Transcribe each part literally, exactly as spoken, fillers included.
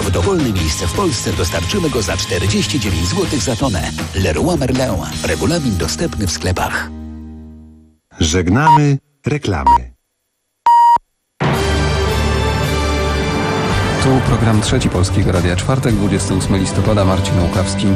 w dowolne miejsce w Polsce dostarczymy go za czterdzieści dziewięć złotych za tonę. Leroy Merlin. Regulamin dostępny w sklepach. Żegnamy reklamy. Tu program Trzeci Polskiego Radia, czwartek, dwudziestego ósmego listopada, Marcin Łukawski.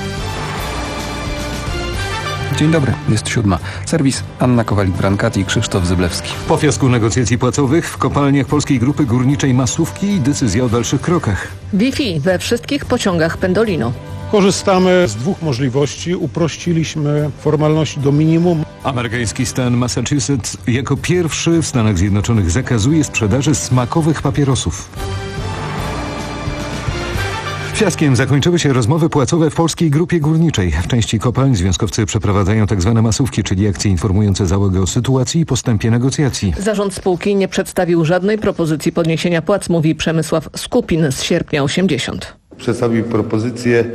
Dzień dobry, jest siódma. Serwis Anna Kowalik-Brankat i Krzysztof Zyblewski. Po fiasku negocjacji płacowych w kopalniach Polskiej Grupy Górniczej Masówki i decyzja o dalszych krokach. Wi-Fi we wszystkich pociągach Pendolino. Korzystamy z dwóch możliwości. Uprościliśmy formalności do minimum. Amerykański stan Massachusetts jako pierwszy w Stanach Zjednoczonych zakazuje sprzedaży smakowych papierosów. Fiaskiem zakończyły się rozmowy płacowe w Polskiej Grupie Górniczej. W części kopalń związkowcy przeprowadzają tzw. masówki, czyli akcje informujące załogę o sytuacji i postępie negocjacji. Zarząd spółki nie przedstawił żadnej propozycji podniesienia płac, mówi Przemysław Skupin z sierpnia osiemdziesiąt. Przedstawił propozycję,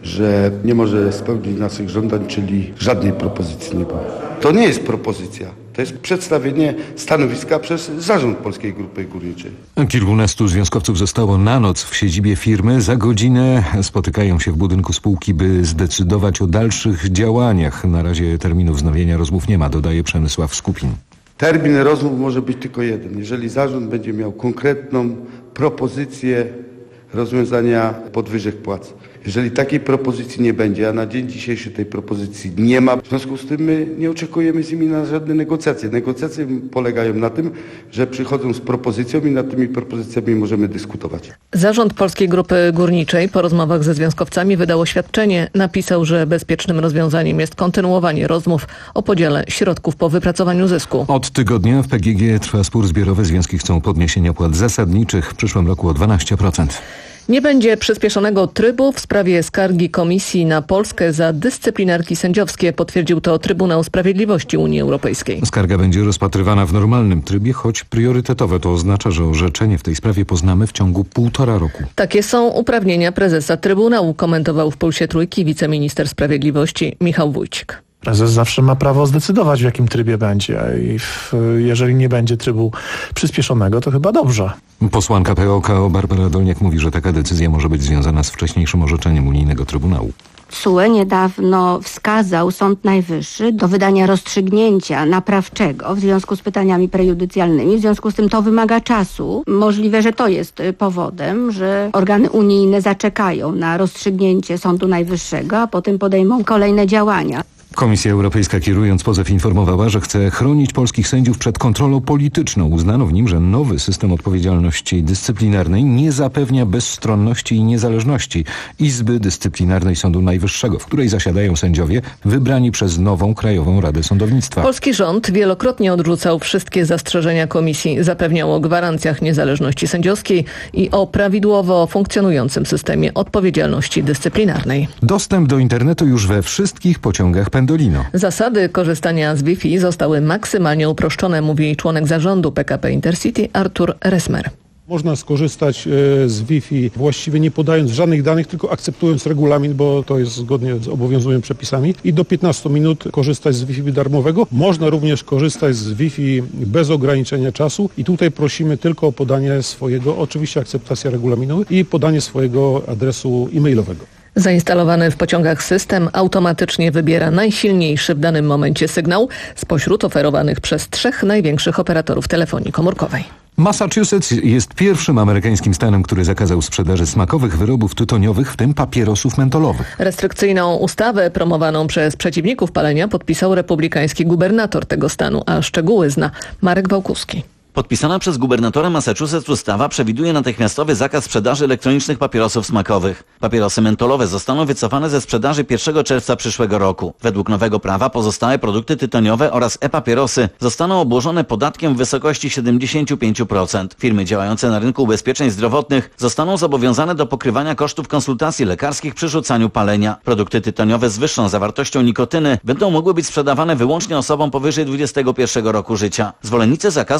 że nie może spełnić naszych żądań, czyli żadnej propozycji nie było. To nie jest propozycja. To jest przedstawienie stanowiska przez zarząd Polskiej Grupy Górniczej. Kilkunastu związkowców zostało na noc w siedzibie firmy. Za godzinę spotykają się w budynku spółki, by zdecydować o dalszych działaniach. Na razie terminu wznowienia rozmów nie ma, dodaje Przemysław Skupin. Termin rozmów może być tylko jeden. Jeżeli zarząd będzie miał konkretną propozycję rozwiązania podwyżek płac. Jeżeli takiej propozycji nie będzie, a na dzień dzisiejszy tej propozycji nie ma, w związku z tym my nie oczekujemy z nimi na żadne negocjacje. Negocjacje polegają na tym, że przychodzą z propozycją i nad tymi propozycjami możemy dyskutować. Zarząd Polskiej Grupy Górniczej po rozmowach ze związkowcami wydał oświadczenie. Napisał, że bezpiecznym rozwiązaniem jest kontynuowanie rozmów o podziale środków po wypracowaniu zysku. Od tygodnia w P G G trwa spór zbiorowy. Związki chcą podniesienia płat zasadniczych w przyszłym roku o dwanaście procent. Nie będzie przyspieszonego trybu w sprawie skargi Komisji na Polskę za dyscyplinarki sędziowskie, potwierdził to Trybunał Sprawiedliwości Unii Europejskiej. Skarga będzie rozpatrywana w normalnym trybie, choć priorytetowe. To oznacza, że orzeczenie w tej sprawie poznamy w ciągu półtora roku. Takie są uprawnienia prezesa Trybunału, komentował w Pulsie Trójki wiceminister sprawiedliwości Michał Wójcik. Prezes zawsze ma prawo zdecydować, w jakim trybie będzie i w, jeżeli nie będzie trybu przyspieszonego, to chyba dobrze. Posłanka P O K o Barbara Dolniak mówi, że taka decyzja może być związana z wcześniejszym orzeczeniem Unijnego Trybunału. T S U E niedawno wskazał Sąd Najwyższy do wydania rozstrzygnięcia naprawczego w związku z pytaniami prejudycjalnymi. W związku z tym to wymaga czasu. Możliwe, że to jest powodem, że organy unijne zaczekają na rozstrzygnięcie Sądu Najwyższego, a potem podejmą kolejne działania. Komisja Europejska, kierując pozew, informowała, że chce chronić polskich sędziów przed kontrolą polityczną. Uznano w nim, że nowy system odpowiedzialności dyscyplinarnej nie zapewnia bezstronności i niezależności Izby Dyscyplinarnej Sądu Najwyższego, w której zasiadają sędziowie wybrani przez nową Krajową Radę Sądownictwa. Polski rząd wielokrotnie odrzucał wszystkie zastrzeżenia komisji. Zapewniał o gwarancjach niezależności sędziowskiej i o prawidłowo funkcjonującym systemie odpowiedzialności dyscyplinarnej. Dostęp do internetu już we wszystkich pociągach Pendolino. Zasady korzystania z Wi-Fi zostały maksymalnie uproszczone, mówi członek zarządu P K P Intercity Artur Resmer. Można skorzystać z Wi-Fi właściwie nie podając żadnych danych, tylko akceptując regulamin, bo to jest zgodnie z obowiązującymi przepisami. I do piętnastu minut korzystać z Wi-Fi darmowego. Można również korzystać z Wi-Fi bez ograniczenia czasu i tutaj prosimy tylko o podanie swojego, oczywiście akceptacja regulaminu i podanie swojego adresu e-mailowego. Zainstalowany w pociągach system automatycznie wybiera najsilniejszy w danym momencie sygnał spośród oferowanych przez trzech największych operatorów telefonii komórkowej. Massachusetts jest pierwszym amerykańskim stanem, który zakazał sprzedaży smakowych wyrobów tytoniowych, w tym papierosów mentolowych. Restrykcyjną ustawę promowaną przez przeciwników palenia podpisał republikański gubernator tego stanu, a szczegóły zna Marek Wałkuski. Podpisana przez gubernatora Massachusetts ustawa przewiduje natychmiastowy zakaz sprzedaży elektronicznych papierosów smakowych. Papierosy mentolowe zostaną wycofane ze sprzedaży pierwszego czerwca przyszłego roku. Według nowego prawa pozostałe produkty tytoniowe oraz e-papierosy zostaną obłożone podatkiem w wysokości siedemdziesiąt pięć procent. Firmy działające na rynku ubezpieczeń zdrowotnych zostaną zobowiązane do pokrywania kosztów konsultacji lekarskich przy rzucaniu palenia. Produkty tytoniowe z wyższą zawartością nikotyny będą mogły być sprzedawane wyłącznie osobom powyżej dwudziestego pierwszego roku życia. Zwolennicy zakazu smakowych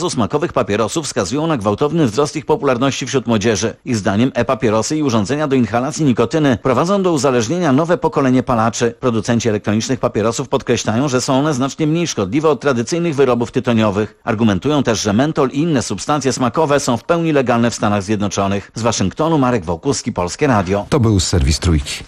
nowych papierosów wskazują na gwałtowny wzrost ich popularności wśród młodzieży. Ich zdaniem e-papierosy i urządzenia do inhalacji nikotyny prowadzą do uzależnienia nowe pokolenie palaczy. Producenci elektronicznych papierosów podkreślają, że są one znacznie mniej szkodliwe od tradycyjnych wyrobów tytoniowych. Argumentują też, że mentol i inne substancje smakowe są w pełni legalne w Stanach Zjednoczonych. Z Waszyngtonu Marek Wołkuski, Polskie Radio. To był serwis Trójki.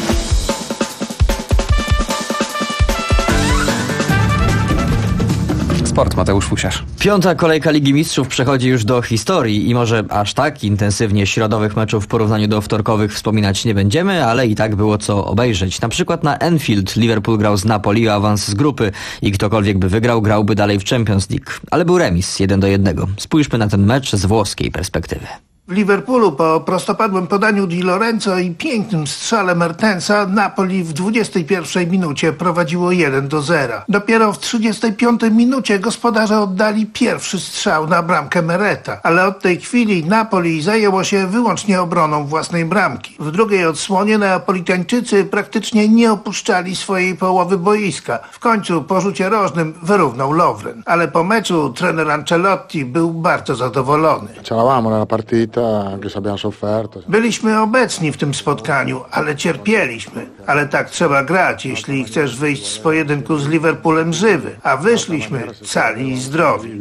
Sport, Mateusz Fusiarz. Piąta kolejka Ligi Mistrzów przechodzi już do historii i może aż tak intensywnie środowych meczów w porównaniu do wtorkowych wspominać nie będziemy, ale i tak było co obejrzeć. Na przykład na Anfield Liverpool grał z Napoli o awans z grupy i ktokolwiek by wygrał, grałby dalej w Champions League. Ale był remis jeden do jednego. Spójrzmy na ten mecz z włoskiej perspektywy. W Liverpoolu po prostopadłym podaniu Di Lorenzo i pięknym strzale Mertensa Napoli w dwudziestej pierwszej minucie prowadziło jeden do zera. Dopiero w trzydziestej piątej minucie gospodarze oddali pierwszy strzał na bramkę Mereta, ale od tej chwili Napoli zajęło się wyłącznie obroną własnej bramki. W drugiej odsłonie Neapolitańczycy praktycznie nie opuszczali swojej połowy boiska. W końcu po rzucie rożnym wyrównał Lovren, ale po meczu trener Ancelotti był bardzo zadowolony. Byliśmy obecni w tym spotkaniu, ale cierpieliśmy. Ale tak trzeba grać, jeśli chcesz wyjść z pojedynku z Liverpoolem żywy. A wyszliśmy cali i zdrowi.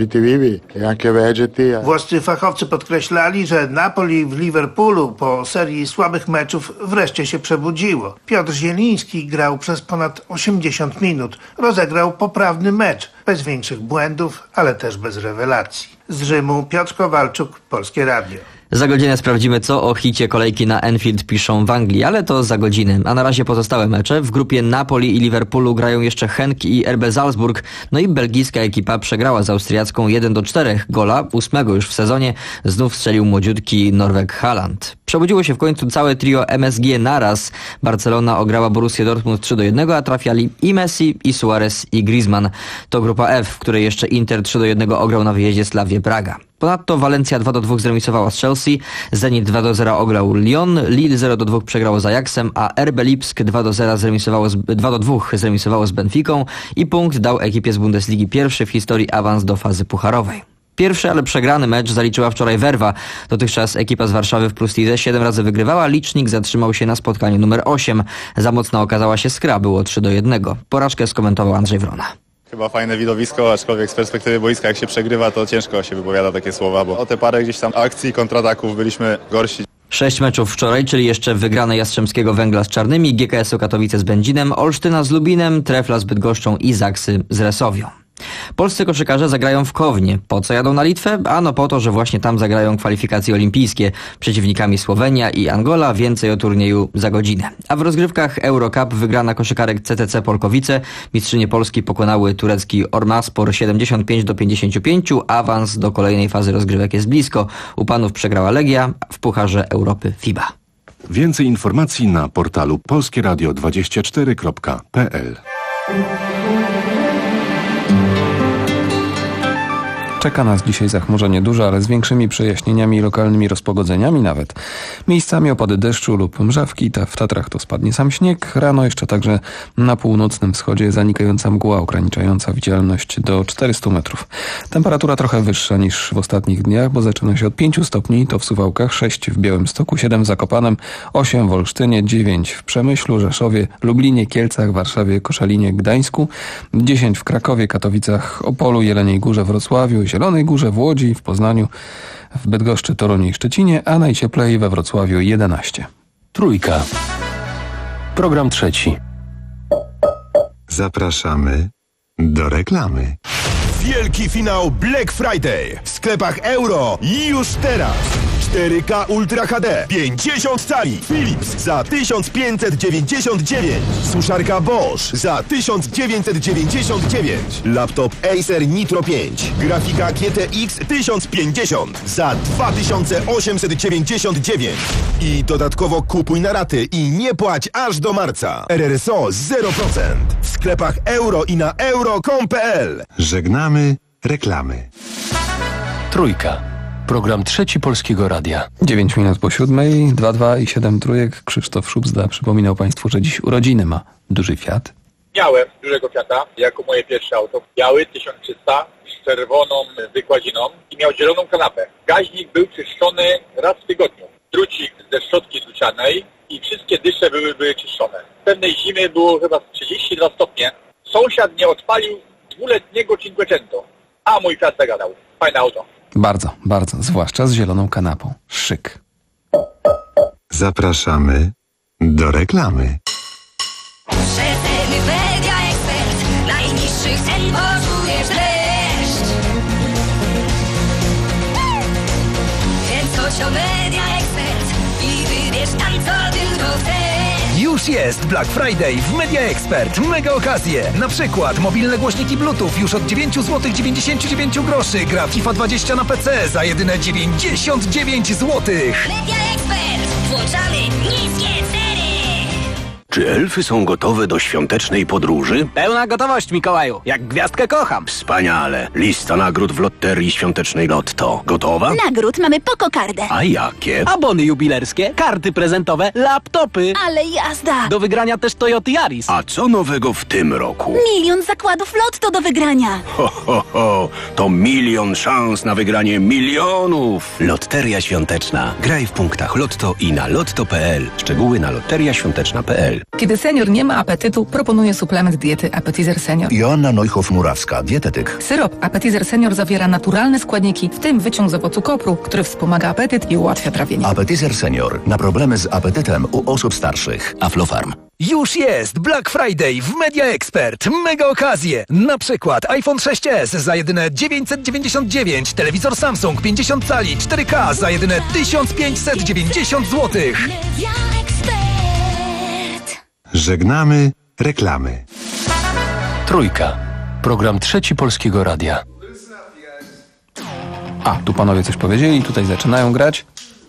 Włoscy fachowcy podkreślali, że Napoli w Liverpoolu po serii słabych meczów wreszcie się przebudziło. Piotr Zieliński grał przez ponad osiemdziesiąt minut. Rozegrał poprawny mecz, bez większych błędów, ale też bez rewelacji. Z Rzymu Piotr Kowalczuk, Polskie Radio. Za godzinę sprawdzimy, co o hicie kolejki na Anfield piszą w Anglii, ale to za godzinę. A na razie pozostałe mecze. W grupie Napoli i Liverpoolu grają jeszcze Henk i R B Salzburg. No i belgijska ekipa przegrała z austriacką jeden do czterech. Gola, ósmego już w sezonie, znów strzelił młodziutki Norweg Haaland. Przebudziło się w końcu całe trio M S G naraz. Barcelona ograła Borussię Dortmund trzy do jednego, a trafiali i Messi, i Suarez, i Griezmann. To grupa F, w której jeszcze Inter trzy do jednego ograł na wyjeździe Slavię Praga. Ponadto Walencja dwa do dwóch zremisowała z Chelsea, Zenit dwa do zera ograł Lyon, Lille zero do dwóch przegrało z Ajaxem, a R B Lipsk dwa do zera zremisowało z, dwa do dwóch zremisowało z Benficą i punkt dał ekipie z Bundesligi pierwszy w historii awans do fazy pucharowej. Pierwszy, ale przegrany mecz zaliczyła wczoraj Werwa. Dotychczas ekipa z Warszawy w Plus Lidze siedem razy wygrywała, licznik zatrzymał się na spotkaniu numer osiem. Za mocna okazała się Skra, było trzy do jednego. Porażkę skomentował Andrzej Wrona. Chyba fajne widowisko, aczkolwiek z perspektywy boiska jak się przegrywa, to ciężko się wypowiada takie słowa, bo o te parę gdzieś tam akcji, kontrataków byliśmy gorsi. Sześć meczów wczoraj, czyli jeszcze wygrane Jastrzębskiego Węgla z Czarnymi, G K S-u Katowice z Będzinem, Olsztyna z Lubinem, Trefla z Bydgoszczą i Zaksy z Resowią. Polscy koszykarze zagrają w Kownie. Po co jadą na Litwę? Ano po to, że właśnie tam zagrają kwalifikacje olimpijskie. Przeciwnikami Słowenia i Angola. Więcej o turnieju za godzinę. A w rozgrywkach Eurocup wygrana koszykarek C T C Polkowice. Mistrzynie Polski pokonały turecki Ormaspor siedemdziesiąt pięć do pięćdziesięciu pięciu. Awans do kolejnej fazy rozgrywek jest blisko. U panów przegrała Legia w Pucharze Europy FIBA. Więcej informacji na portalu polskieradio dwadzieścia cztery kropka p l. Czeka nas dzisiaj zachmurzenie duże, ale z większymi przejaśnieniami i lokalnymi rozpogodzeniami nawet. Miejscami opady deszczu lub mrzawki, w Tatrach to spadnie sam śnieg. Rano jeszcze także na północnym wschodzie zanikająca mgła ograniczająca widzialność do czterystu metrów. Temperatura trochę wyższa niż w ostatnich dniach, bo zaczyna się od pięciu stopni, to w Suwałkach, sześć w Białymstoku, siedem w Zakopanem, osiem w Olsztynie, dziewięć w Przemyślu, Rzeszowie, Lublinie, Kielcach, Warszawie, Koszalinie, Gdańsku, dziesięć w Krakowie, Katowicach, Opolu, Jeleniej Górze, Wrocławiu, Zielonej Górze, w Łodzi, w Poznaniu, w Bydgoszczy, Toruniu i Szczecinie, a najcieplej we Wrocławiu jedenaście. Trójka. Program trzeci. Zapraszamy do reklamy. Wielki finał Black Friday w sklepach Euro już teraz. cztery K Ultra H D, pięćdziesiąt cali, Philips za tysiąc pięćset dziewięćdziesiąt dziewięć, suszarka Bosch za tysiąc dziewięćset dziewięćdziesiąt dziewięć, laptop Acer Nitro pięć, grafika G T X tysiąc pięćdziesiąt za dwa tysiące osiemset dziewięćdziesiąt dziewięć i dodatkowo kupuj na raty i nie płać aż do marca. R R S O zero procent w sklepach Euro i na euro kropka com kropka p l. Żegnamy reklamy. Trójka. Program trzeci Polskiego Radia. dziewięć minut po siódmej, dwa dwa i siedem trójek. Krzysztof Szubzda przypominał Państwu, że dziś urodziny ma duży Fiat. Miałem dużego Fiata jako moje pierwsze auto. Biały tysiąc trzysta z czerwoną wykładziną i miał zieloną kanapę. Gaźnik był czyszczony raz w tygodniu. Drucik ze szczotki drucianej i wszystkie dysze były, były czyszczone. Pewnej zimy było chyba trzydzieści dwa stopnie. Sąsiad nie odpalił dwuletniego Cinquecento, a mój Fiat zagadał. Fajne auto. Bardzo, bardzo, zwłaszcza z zieloną kanapą. Szyk. Zapraszamy do reklamy. Rzetelny Media Expert. Najniższych cen poczujesz dreszcz. Więc chodź o Media Expert i wybierz tam, co tylko chcesz. Już jest Black Friday w Media Expert. Mega okazje. Na przykład mobilne głośniki Bluetooth już od dziewięć złotych dziewięćdziesiąt dziewięć groszy. Gra FIFA dwadzieścia na P C za jedyne dziewięćdziesiąt dziewięć złotych. Media Expert. Włączamy niskie ceny. Czy elfy są gotowe do świątecznej podróży? Pełna gotowość, Mikołaju. Jak gwiazdkę kocham. Wspaniale. Lista nagród w loterii świątecznej Lotto. Gotowa? Nagród mamy pokokardę. A jakie? Abony jubilerskie, karty prezentowe, laptopy. Ale jazda. Do wygrania też Toyota Yaris. A co nowego w tym roku? Milion zakładów Lotto do wygrania. Ho, ho, ho. To milion szans na wygranie milionów. Loteria Świąteczna. Graj w punktach Lotto i na lotto kropka p l. Szczegóły na loteria świąteczna kropka p l. Kiedy senior nie ma apetytu, proponuję suplement diety Appetizer Senior. Joanna Neuchow-Murawska, dietetyk. Syrop Appetizer Senior zawiera naturalne składniki, w tym wyciąg z owocu kopru, który wspomaga apetyt i ułatwia trawienie. Appetizer Senior. Na problemy z apetytem u osób starszych. Aflofarm. Już jest Black Friday w Media Expert. Mega okazje. Na przykład iPhone sześć es za jedyne dziewięćset dziewięćdziesiąt dziewięć, telewizor Samsung pięćdziesiąt cali cztery K za jedyne tysiąc pięćset dziewięćdziesiąt złotych. Żegnamy reklamy. Trójka. Program Trzeci Polskiego Radia. A, tu panowie coś powiedzieli, tutaj zaczynają grać.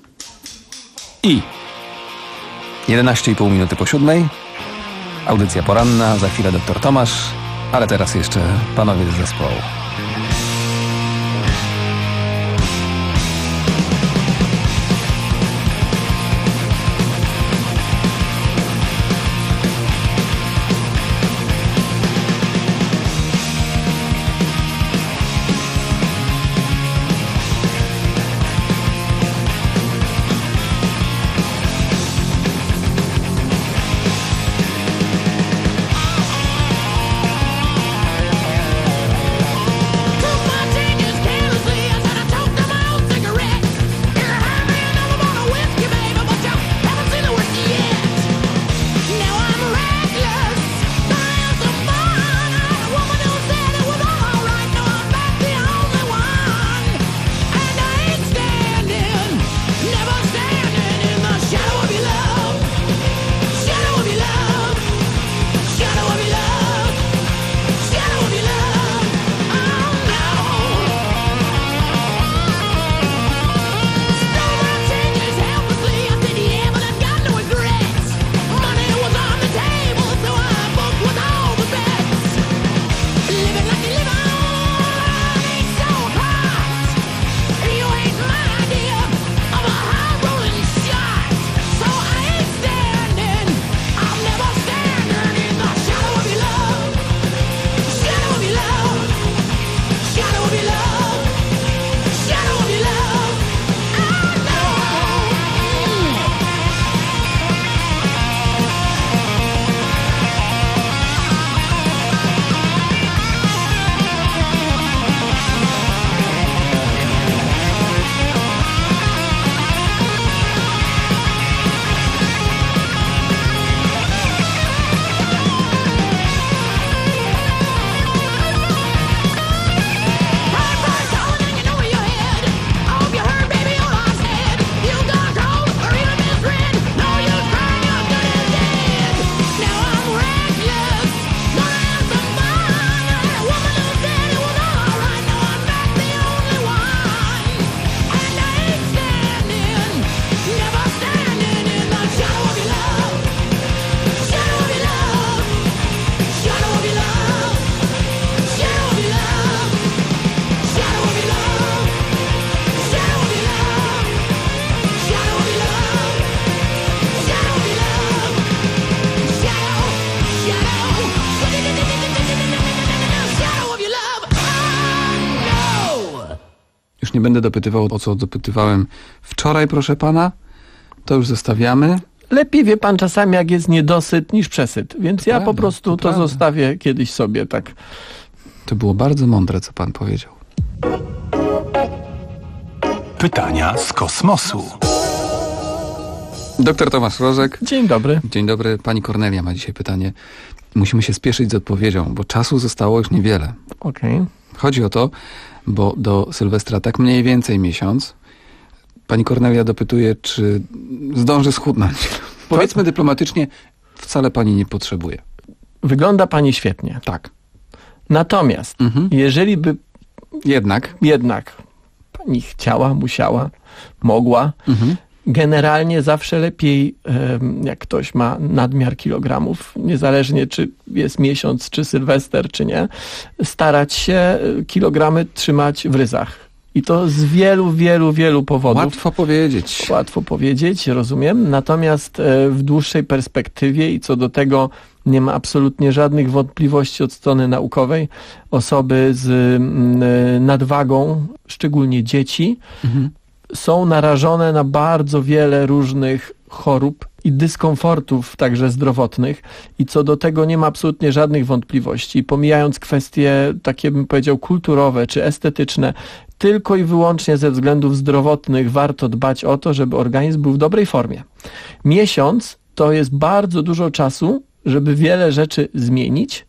I jedenaście i pół minuty po siódmej. Audycja poranna, za chwilę doktor Tomasz, ale teraz jeszcze panowie z zespołu. We'll be right back. Już nie będę dopytywał, o co dopytywałem wczoraj, proszę pana. To już zostawiamy. Lepiej wie pan czasami, jak jest niedosyt, niż przesyt. Więc ja prawda, po prostu to to, prawda. zostawię kiedyś sobie, tak. To było bardzo mądre, co pan powiedział. Pytania z kosmosu. Doktor Tomasz Rożek. Dzień dobry. Dzień dobry. Pani Kornelia ma dzisiaj pytanie. Musimy się spieszyć z odpowiedzią, bo czasu zostało już niewiele. Okej. Okay. Chodzi o to, bo do Sylwestra tak mniej więcej miesiąc. Pani Kornelia dopytuje, czy zdąży schudnąć. Powiedzmy dyplomatycznie, wcale pani nie potrzebuje. Wygląda pani świetnie. Tak. Natomiast, mhm. jeżeli by... Jednak. Jednak pani chciała, musiała, mogła... Mhm. Generalnie zawsze lepiej, jak ktoś ma nadmiar kilogramów, niezależnie czy jest miesiąc, czy Sylwester, czy nie, starać się kilogramy trzymać w ryzach. I to z wielu, wielu, wielu powodów. Łatwo powiedzieć. Łatwo powiedzieć, rozumiem. Natomiast w dłuższej perspektywie i co do tego nie ma absolutnie żadnych wątpliwości od strony naukowej, osoby z nadwagą, szczególnie dzieci, mhm. są narażone na bardzo wiele różnych chorób i dyskomfortów także zdrowotnych i co do tego nie ma absolutnie żadnych wątpliwości. Pomijając kwestie takie, bym powiedział, kulturowe czy estetyczne, tylko i wyłącznie ze względów zdrowotnych warto dbać o to, żeby organizm był w dobrej formie. Miesiąc to jest bardzo dużo czasu, żeby wiele rzeczy zmienić,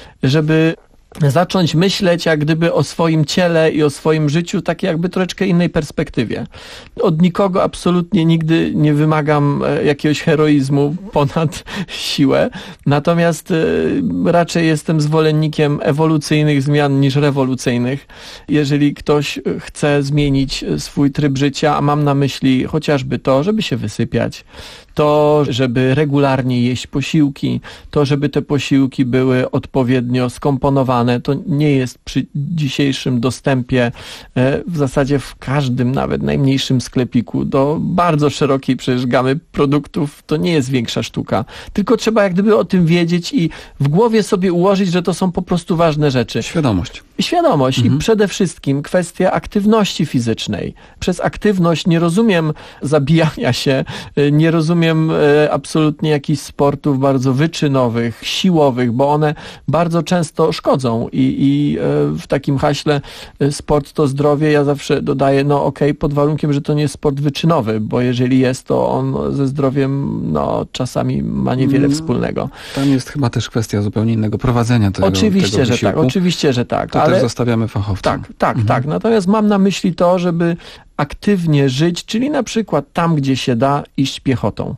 żeby zacząć myśleć jak gdyby o swoim ciele i o swoim życiu tak jakby troszeczkę innej perspektywie. Od nikogo absolutnie nigdy nie wymagam jakiegoś heroizmu ponad siłę, natomiast raczej jestem zwolennikiem ewolucyjnych zmian niż rewolucyjnych. Jeżeli ktoś chce zmienić swój tryb życia, a mam na myśli chociażby to, żeby się wysypiać, to, żeby regularnie jeść posiłki, to, żeby te posiłki były odpowiednio skomponowane, to nie jest przy dzisiejszym dostępie w zasadzie w każdym, nawet najmniejszym sklepiku do bardzo szerokiej przecież gamy produktów, to nie jest większa sztuka. Tylko trzeba jak gdyby o tym wiedzieć i w głowie sobie ułożyć, że to są po prostu ważne rzeczy. Świadomość. Świadomość mhm. i przede wszystkim kwestia aktywności fizycznej. Przez aktywność nie rozumiem zabijania się, nie rozumiem absolutnie jakichś sportów bardzo wyczynowych, siłowych, bo one bardzo często szkodzą i, i w takim haśle sport to zdrowie ja zawsze dodaję, no okej, okay, pod warunkiem, że to nie jest sport wyczynowy, bo jeżeli jest, to on ze zdrowiem no czasami ma niewiele mm, wspólnego. Tam jest chyba też kwestia zupełnie innego prowadzenia tego Oczywiście, tego że tak, oczywiście, że tak. To ale też zostawiamy fachowcom. Tak, tak, mhm. tak. Natomiast mam na myśli to, żeby aktywnie żyć, czyli na przykład tam, gdzie się da, iść piechotą.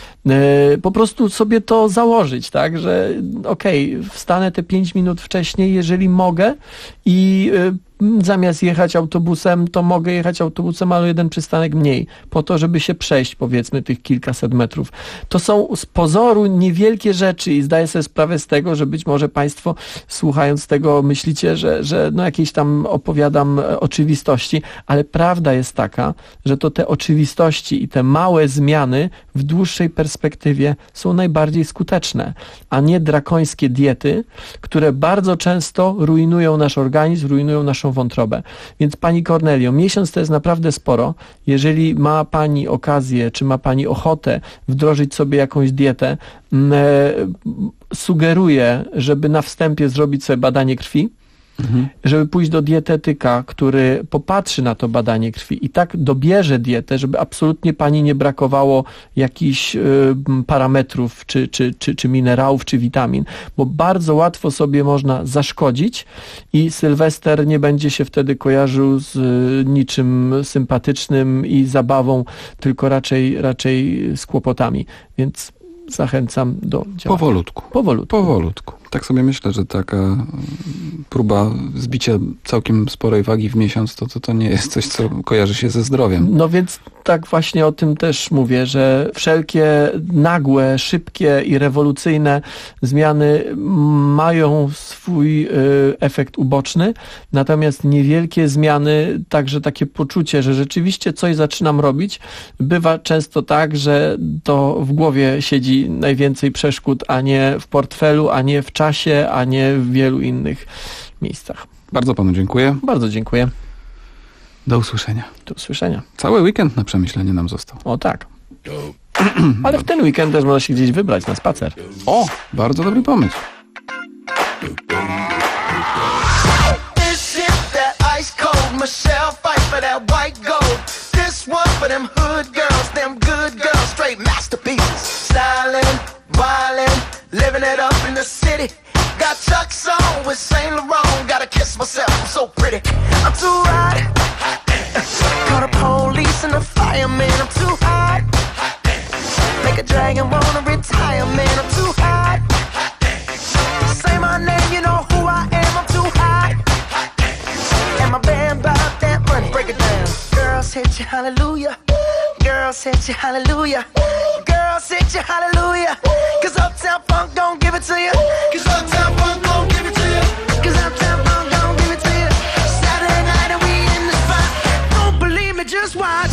Po prostu sobie to założyć, tak, że okej, okay, wstanę te pięć minut wcześniej, jeżeli mogę i y, zamiast jechać autobusem, to mogę jechać autobusem, ale jeden przystanek mniej, po to, żeby się przejść, powiedzmy, tych kilkaset metrów. To są z pozoru niewielkie rzeczy i zdaję sobie sprawę z tego, że być może Państwo słuchając tego myślicie, że, że no jakieś tam opowiadam oczywistości, ale prawda jest taka, że to te oczywistości i te małe zmiany w dłuższej perspektywie są najbardziej skuteczne, a nie drakońskie diety, które bardzo często rujnują nasz organizm, rujnują naszą wątrobę. Więc Pani Kornelio, miesiąc to jest naprawdę sporo. Jeżeli ma Pani okazję, czy ma Pani ochotę wdrożyć sobie jakąś dietę, e, sugeruję, żeby na wstępie zrobić sobie badanie krwi, Mhm. żeby pójść do dietetyka, który popatrzy na to badanie krwi i tak dobierze dietę, żeby absolutnie Pani nie brakowało jakichś y, parametrów, czy, czy, czy, czy minerałów, czy witamin, bo bardzo łatwo sobie można zaszkodzić i Sylwester nie będzie się wtedy kojarzył z y, niczym sympatycznym i zabawą, tylko raczej, raczej z kłopotami, więc zachęcam do działania. Powolutku. Powolutku. Powolutku. Tak sobie myślę, że taka próba zbicia całkiem sporej wagi w miesiąc, to, to, to nie jest coś, co kojarzy się ze zdrowiem. No więc tak właśnie o tym też mówię, że wszelkie nagłe, szybkie i rewolucyjne zmiany mają swój y, efekt uboczny, natomiast niewielkie zmiany, także takie poczucie, że rzeczywiście coś zaczynam robić, bywa często tak, że to w głowie siedzi najwięcej przeszkód, a nie w portfelu, a nie w czasie, a nie w wielu innych miejscach. Bardzo Panu dziękuję. Bardzo dziękuję. Do usłyszenia. Do usłyszenia. Cały weekend na przemyślenie nam został. O tak. Ale w ten weekend też można się gdzieś wybrać na spacer. O, bardzo dobry pomysł. Michelle fight for that white gold. This one for them hood girls, them good girls, straight masterpieces. Stylin', wildin', living it up in the city. Got Chuck's on with Saint Laurent. Gotta kiss myself, I'm so pretty. I'm too hot. Call the police and the fireman. I'm too hot. Make a dragon wanna retire, man. I'm too hot. Say my name, you know who I am. I'm too hot. And my band bought that money. Break it down. Girls hit you, hallelujah. Girls hit you, hallelujah. Girls hit you, hallelujah. Cause Uptown Funk gon' give it to you. Cause Uptown Funk gon' give it to you. Cause Uptown Funk gon' give it to you. Saturday night and we in the spot. Don't believe me, just watch.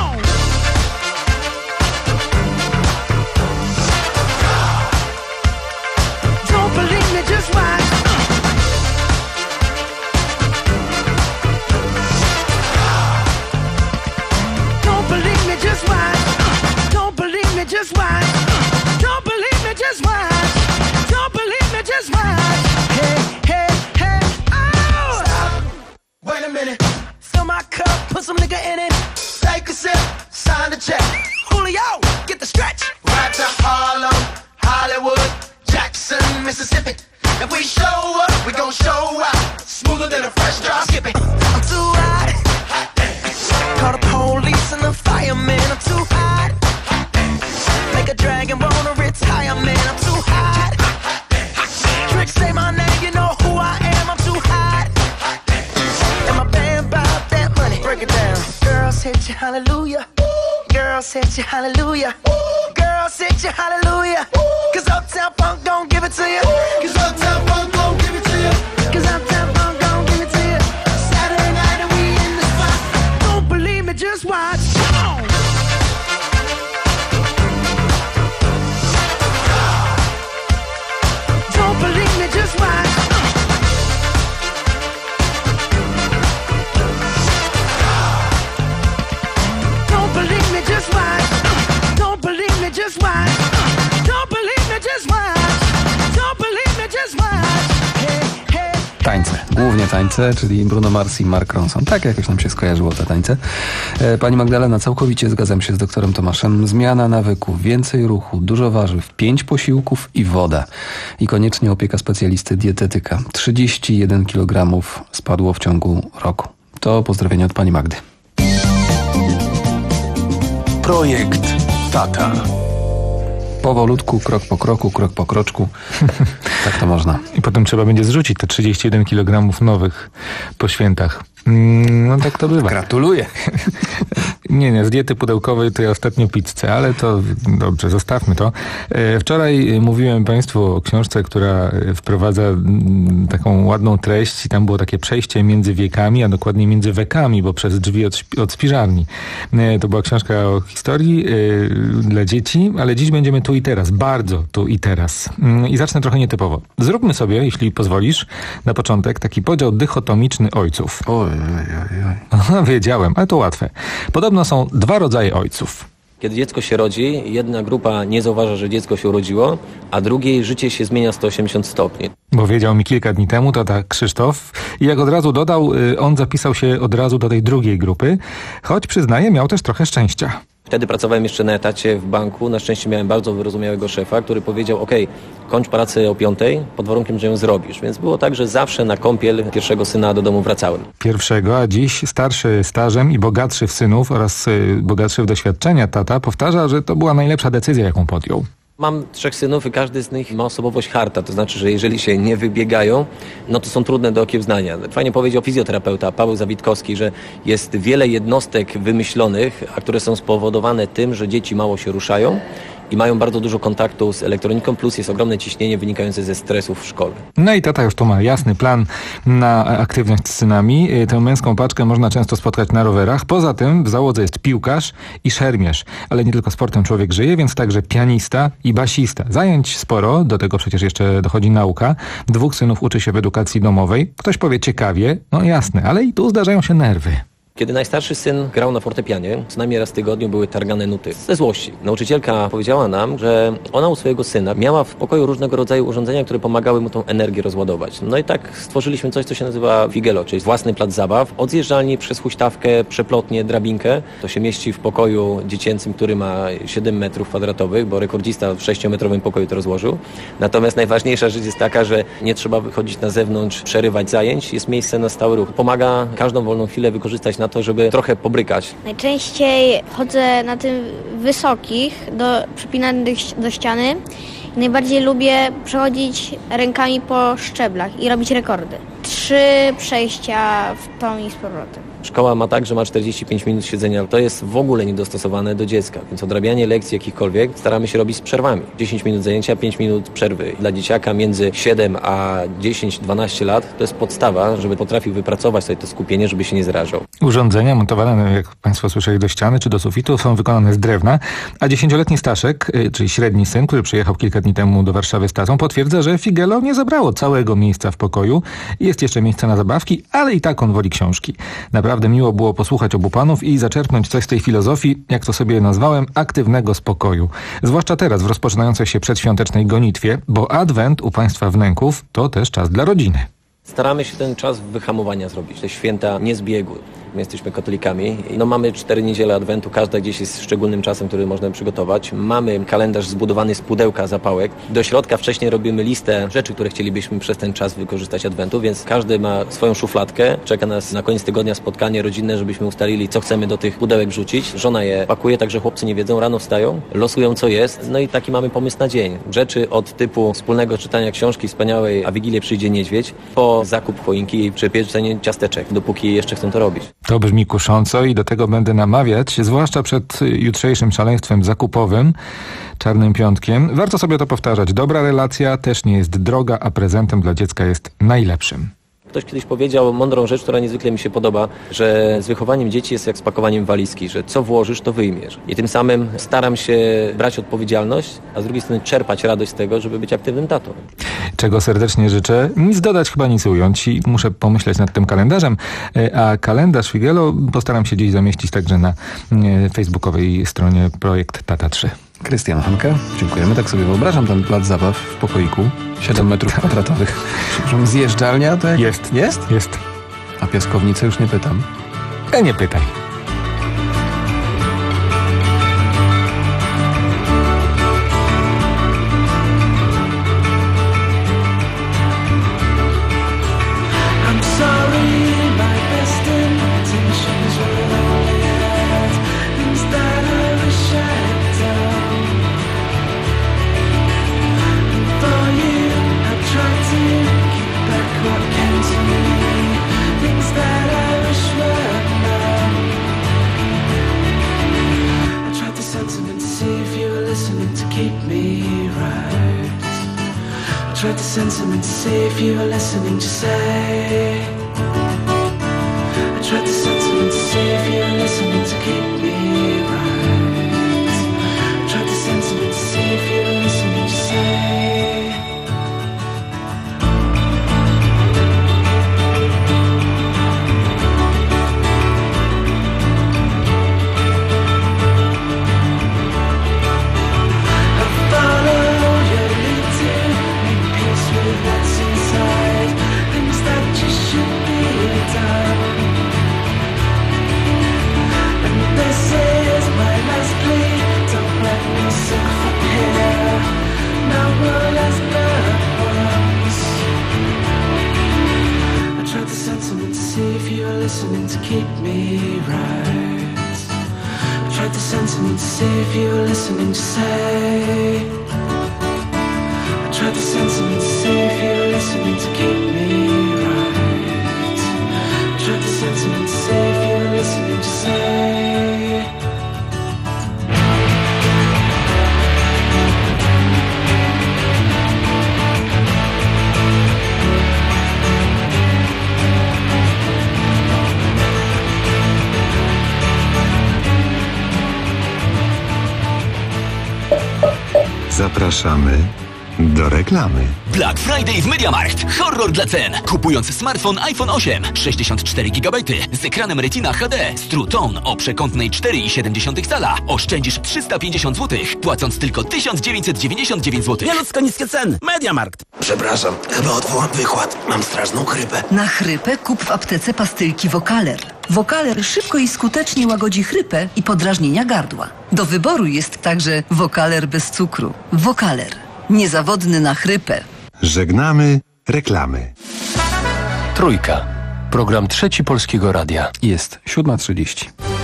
Don't believe me, just watch. Just watch. Don't believe me, just watch. Don't believe me, just watch. Don't believe me, just watch. Hey, hey, hey, oh! Stop. Wait a minute. Fill my cup, put some nigga in it. Take a sip, sign the check. Julio, get the stretch. Right to Harlem, Hollywood, Jackson, Mississippi. If we show up, we gon' show out. Smoother than a fresh drop skipping. I'm too hot. Call the police and the fireman. I'm too hot. Make a dragon wanna retire, man. I'm too hot. Tricks say my name, you know who I am. I'm too hot. And my band bought that money. Break it down. Girls hit you, hallelujah. Girls hit you, hallelujah. Girls hit you, hallelujah. Cause Uptown Funk gon' give it to you. Cause Uptown Funk gon' give it to you. Cause Uptown Funk gon' give it to you. Saturday night and we in the spot. Don't believe me, just watch. Don't believe me, just watch. Don't believe me, just watch. Don't believe me, just watch. Don't believe me, just watch. Don't believe me, just watch. Hey, hey. Tańce, głównie tańce, czyli Bruno Mars i Mark Ronson. Tak jakoś nam się skojarzyło te tańce. E, Pani Magdalena, całkowicie zgadzam się z doktorem Tomaszem. Zmiana nawyków, więcej ruchu, dużo warzyw, pięć posiłków i woda. I koniecznie opieka specjalisty dietetyka. trzydzieści jeden kilogramów spadło w ciągu roku. To pozdrowienie od Pani Magdy. Projekt Tata. Powolutku, krok po kroku, krok po kroczku. Tak to można. I potem trzeba będzie zrzucić te trzydzieści jeden kilogramów nowych po świętach. No tak to bywa. Gratuluję. Nie, nie, z diety pudełkowej to ja ostatnio pizzę, ale to dobrze, zostawmy to. Wczoraj mówiłem Państwu o książce, która wprowadza taką ładną treść i tam było takie przejście między wiekami, a dokładnie między wekami, bo przez drzwi od, od spiżarni. To była książka o historii dla dzieci, ale dziś będziemy tu i teraz, bardzo tu i teraz. I zacznę trochę nietypowo. Zróbmy sobie, jeśli pozwolisz, na początek taki podział dychotomiczny ojców. Oj, oj, oj. Wiedziałem, ale to łatwe. Podobno są dwa rodzaje ojców. Kiedy dziecko się rodzi, jedna grupa nie zauważa, że dziecko się urodziło, a drugiej życie się zmienia sto osiemdziesiąt stopni. Bo wiedział mi kilka dni temu, tata Krzysztof, i jak od razu dodał, on zapisał się od razu do tej drugiej grupy, choć przyznaję, miał też trochę szczęścia. Wtedy pracowałem jeszcze na etacie w banku. Na szczęście miałem bardzo wyrozumiałego szefa, który powiedział: okej, kończ pracę o piątej, pod warunkiem, że ją zrobisz. Więc było tak, że zawsze na kąpiel pierwszego syna do domu wracałem. Pierwszego, a dziś starszy stażem i bogatszy w synów oraz bogatszy w doświadczenia tata powtarza, że to była najlepsza decyzja, jaką podjął. Mam trzech synów i każdy z nich ma osobowość harta, to znaczy, że jeżeli się nie wybiegają, no to są trudne do okiełznania. Fajnie powiedział fizjoterapeuta Paweł Zawitkowski, że jest wiele jednostek wymyślonych, a które są spowodowane tym, że dzieci mało się ruszają i mają bardzo dużo kontaktu z elektroniką, plus jest ogromne ciśnienie wynikające ze stresów w szkole. No i tata już tu ma jasny plan na aktywność z synami. Tę męską paczkę można często spotkać na rowerach. Poza tym w załodze jest piłkarz i szermierz. Ale nie tylko sportem człowiek żyje, więc także pianista i basista. Zajęć sporo, do tego przecież jeszcze dochodzi nauka. Dwóch synów uczy się w edukacji domowej. Ktoś powie ciekawie, no jasne, ale i tu zdarzają się nerwy. Kiedy najstarszy syn grał na fortepianie, co najmniej raz w tygodniu były targane nuty. Ze złości. Nauczycielka powiedziała nam, że ona u swojego syna miała w pokoju różnego rodzaju urządzenia, które pomagały mu tą energię rozładować. No i tak stworzyliśmy coś, co się nazywa Figelo, czyli własny plac zabaw. Od zjeżdżalni przez huśtawkę, przeplotnie, drabinkę. To się mieści w pokoju dziecięcym, który ma siedem metrów kwadratowych, bo rekordzista w sześciometrowym pokoju to rozłożył. Natomiast najważniejsza rzecz jest taka, że nie trzeba wychodzić na zewnątrz, przerywać zajęć. Jest miejsce na stały ruch. Pomaga każdą wolną chwilę wykorzystać na to, żeby trochę pobrykać. Najczęściej chodzę na tym wysokich, do, przypinanych do ściany. Najbardziej lubię przechodzić rękami po szczeblach i robić rekordy. Trzy przejścia w tą i z powrotem. Szkoła ma tak, że ma czterdzieści pięć minut siedzenia. To jest w ogóle niedostosowane do dziecka, więc odrabianie lekcji jakichkolwiek staramy się robić z przerwami. dziesięć minut zajęcia, pięć minut przerwy. Dla dzieciaka między siedem a dziesięć dwanaście lat to jest podstawa, żeby potrafił wypracować sobie to skupienie, żeby się nie zrażał. Urządzenia montowane, jak Państwo słyszeli, do ściany czy do sufitu są wykonane z drewna, a dziesięcioletni Staszek, czyli średni syn, który przyjechał kilka dni temu do Warszawy z tatą, potwierdza, że Figelo nie zabrało całego miejsca w pokoju. Jest jeszcze miejsce na zabawki, ale i tak on woli książki. Naprawdę miło było posłuchać obu panów i zaczerpnąć coś z tej filozofii, jak to sobie nazwałem, aktywnego spokoju. Zwłaszcza teraz, w rozpoczynającej się przedświątecznej gonitwie, bo adwent u Państwa wnęków to też czas dla rodziny. Staramy się ten czas wyhamowania zrobić, te święta nie z biegu. My jesteśmy katolikami. No mamy cztery niedziele Adwentu, każda gdzieś jest szczególnym czasem, który można przygotować. Mamy kalendarz zbudowany z pudełka zapałek. Do środka wcześniej robimy listę rzeczy, które chcielibyśmy przez ten czas wykorzystać Adwentu, więc każdy ma swoją szufladkę. Czeka nas na koniec tygodnia spotkanie rodzinne, żebyśmy ustalili, co chcemy do tych pudełek rzucić. Żona je pakuje, także chłopcy nie wiedzą, rano wstają, losują co jest. No i taki mamy pomysł na dzień. Rzeczy od typu wspólnego czytania książki wspaniałej, a Wigilię przyjdzie niedźwiedź, po zakup choinki czy pieczenie ciasteczek, dopóki jeszcze chcą to robić. To brzmi kusząco i do tego będę namawiać, zwłaszcza przed jutrzejszym szaleństwem zakupowym, Czarnym Piątkiem. Warto sobie to powtarzać. Dobra relacja też nie jest droga, a prezentem dla dziecka jest najlepszym. Ktoś kiedyś powiedział mądrą rzecz, która niezwykle mi się podoba, że z wychowaniem dzieci jest jak z pakowaniem walizki, że co włożysz, to wyjmiesz. I tym samym staram się brać odpowiedzialność, a z drugiej strony czerpać radość z tego, żeby być aktywnym tatą. Czego serdecznie życzę. Nic dodać, chyba nic ująć i muszę pomyśleć nad tym kalendarzem. A kalendarz Figelo postaram się dziś zamieścić także na facebookowej stronie Projekt Tata trzy. Krystian Hanke, dziękujemy. Tak sobie wyobrażam ten plac zabaw w pokoiku. siedem metrów kwadratowych. Przepraszam, zjeżdżalnia to jak... Jest. Jest? Jest. A piaskownicę już nie pytam. E, nie pytaj. Tried to send something to see if you were listening to say. I tried to send something to see if you were listening to keep me right. I tried to send something to see if you were listening to say. Listening to keep me right. I tried to send something to see if you were listening to say. I tried to send something to see if you were listening to keep me right. I tried to send something to see if you were listening to say. Zapraszamy Do reklamy. Black Friday w MediaMarkt. Horror dla cen. Kupując smartfon iPhone osiem, sześćdziesiąt cztery gigabajty z ekranem Retina H D z True Tone o przekątnej cztery i siedem cala oszczędzisz trzysta pięćdziesiąt złotych, płacąc tylko tysiąc dziewięćset dziewięćdziesiąt dziewięć złotych. Nieludzko niskie ceny. MediaMarkt. Przepraszam, chyba odwołam wykład. Mam straszną chrypę. Na chrypę kup w aptece pastylki Vocaler. Vocaler szybko i skutecznie łagodzi chrypę i podrażnienia gardła. Do wyboru jest także Vocaler bez cukru. Vocaler. Niezawodny na chrypę. Żegnamy reklamy. Trójka. Program Trzeci Polskiego Radia. Jest siódma trzydzieści.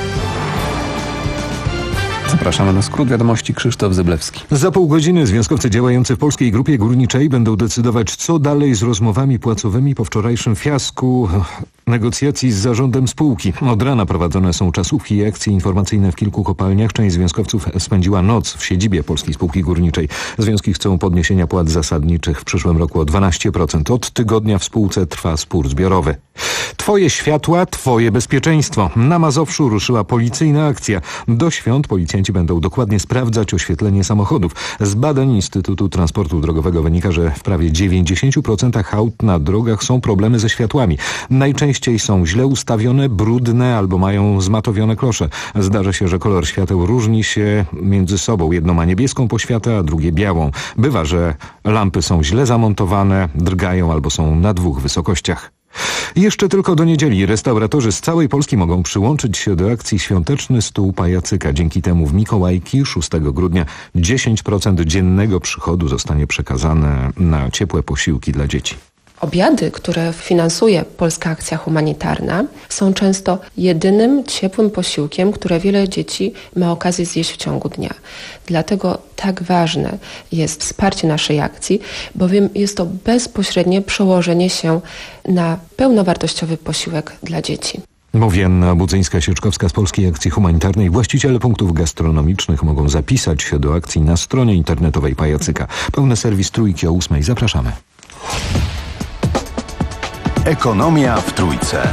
Zapraszamy na skrót wiadomości. Krzysztof Zyblewski. Za pół godziny związkowcy działający w Polskiej Grupie Górniczej będą decydować, co dalej z rozmowami płacowymi po wczorajszym fiasku negocjacji z zarządem spółki. Od rana prowadzone są czasówki i akcje informacyjne w kilku kopalniach. Część związkowców spędziła noc w siedzibie Polskiej Spółki Górniczej. Związki chcą podniesienia płat zasadniczych w przyszłym roku o dwanaście procent. Od tygodnia w spółce trwa spór zbiorowy. Twoje światła, twoje bezpieczeństwo. Na Mazowszu ruszyła policyjna akcja. Do świąt policjanci będą dokładnie sprawdzać oświetlenie samochodów. Z badań Instytutu Transportu Drogowego wynika, że w prawie dziewięćdziesiąt procent aut na drogach są problemy ze światłami. Najczęściej są źle ustawione, brudne albo mają zmatowione klosze. Zdarza się, że kolor świateł różni się między sobą. Jedno ma niebieską poświatę, a drugie białą. Bywa, że lampy są źle zamontowane, drgają albo są na dwóch wysokościach. Jeszcze tylko do niedzieli restauratorzy z całej Polski mogą przyłączyć się do akcji Świąteczny Stół Pajacyka. Dzięki temu w Mikołajki szóstego grudnia dziesięć procent dziennego przychodu zostanie przekazane na ciepłe posiłki dla dzieci. Obiady, które finansuje Polska Akcja Humanitarna, są często jedynym ciepłym posiłkiem, które wiele dzieci ma okazję zjeść w ciągu dnia. Dlatego tak ważne jest wsparcie naszej akcji, bowiem jest to bezpośrednie przełożenie się na pełnowartościowy posiłek dla dzieci. Mówi Anna Budzyńska-Sieczkowska z Polskiej Akcji Humanitarnej. Właściciele punktów gastronomicznych mogą zapisać się do akcji na stronie internetowej Pajacyka. Pełny serwis Trójki o ósmej. Zapraszamy. Ekonomia w Trójce.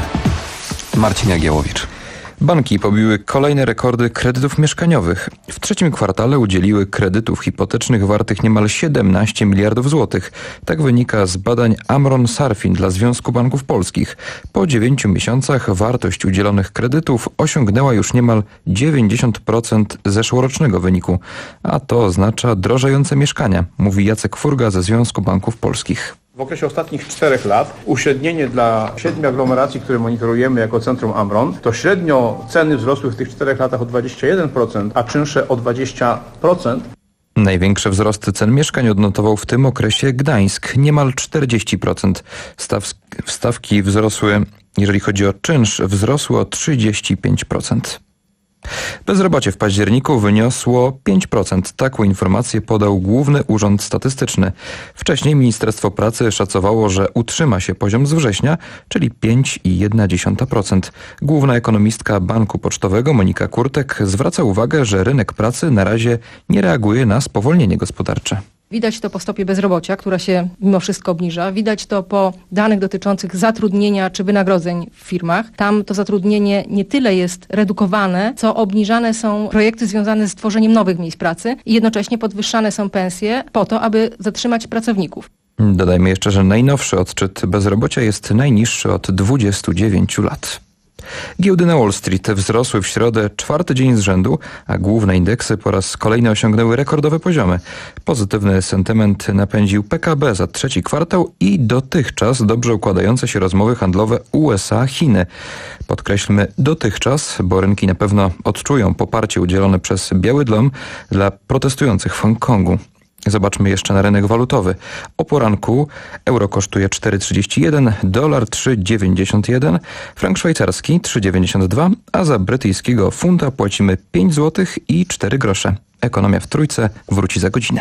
Marcin Jagiełowicz. Banki pobiły kolejne rekordy kredytów mieszkaniowych. W trzecim kwartale udzieliły kredytów hipotecznych wartych niemal siedemnaście miliardów złotych. Tak wynika z badań Amron Sarfin dla Związku Banków Polskich. Po dziewięciu miesiącach wartość udzielonych kredytów osiągnęła już niemal dziewięćdziesiąt procent zeszłorocznego wyniku. A to oznacza drożejące mieszkania, mówi Jacek Furga ze Związku Banków Polskich. W okresie ostatnich czterech lat uśrednienie dla siedmiu aglomeracji, które monitorujemy jako Centrum Amron, to średnio ceny wzrosły w tych czterech latach o dwadzieścia jeden procent, a czynsze o dwadzieścia procent. Największe wzrosty cen mieszkań odnotował w tym okresie Gdańsk, niemal czterdzieści procent. Staw, stawki wzrosły, jeżeli chodzi o czynsz, wzrosły o trzydzieści pięć procent. Bezrobocie w październiku wyniosło pięć procent. Taką informację podał Główny Urząd Statystyczny. Wcześniej Ministerstwo Pracy szacowało, że utrzyma się poziom z września, czyli pięć i jedna dziesiąta procent. Główna ekonomistka Banku Pocztowego Monika Kurtek zwraca uwagę, że rynek pracy na razie nie reaguje na spowolnienie gospodarcze. Widać to po stopie bezrobocia, która się mimo wszystko obniża. Widać to po danych dotyczących zatrudnienia czy wynagrodzeń w firmach. Tam to zatrudnienie nie tyle jest redukowane, co obniżane są projekty związane z tworzeniem nowych miejsc pracy i jednocześnie podwyższane są pensje po to, aby zatrzymać pracowników. Dodajmy jeszcze, że najnowszy odczyt bezrobocia jest najniższy od dwudziestu dziewięciu lat. Giełdy na Wall Street wzrosły w środę czwarty dzień z rzędu, a główne indeksy po raz kolejny osiągnęły rekordowe poziomy. Pozytywny sentyment napędził P K B za trzeci kwartał i dotychczas dobrze układające się rozmowy handlowe U S A-Chiny. Podkreślmy dotychczas, bo rynki na pewno odczują poparcie udzielone przez Biały Dom dla protestujących w Hongkongu. Zobaczmy jeszcze na rynek walutowy. O poranku euro kosztuje cztery trzydzieści jeden, dolar trzy dziewięćdziesiąt jeden, frank szwajcarski trzy dziewięćdziesiąt dwa, a za brytyjskiego funta płacimy pięć złotych i cztery grosze. Ekonomia w Trójce wróci za godzinę.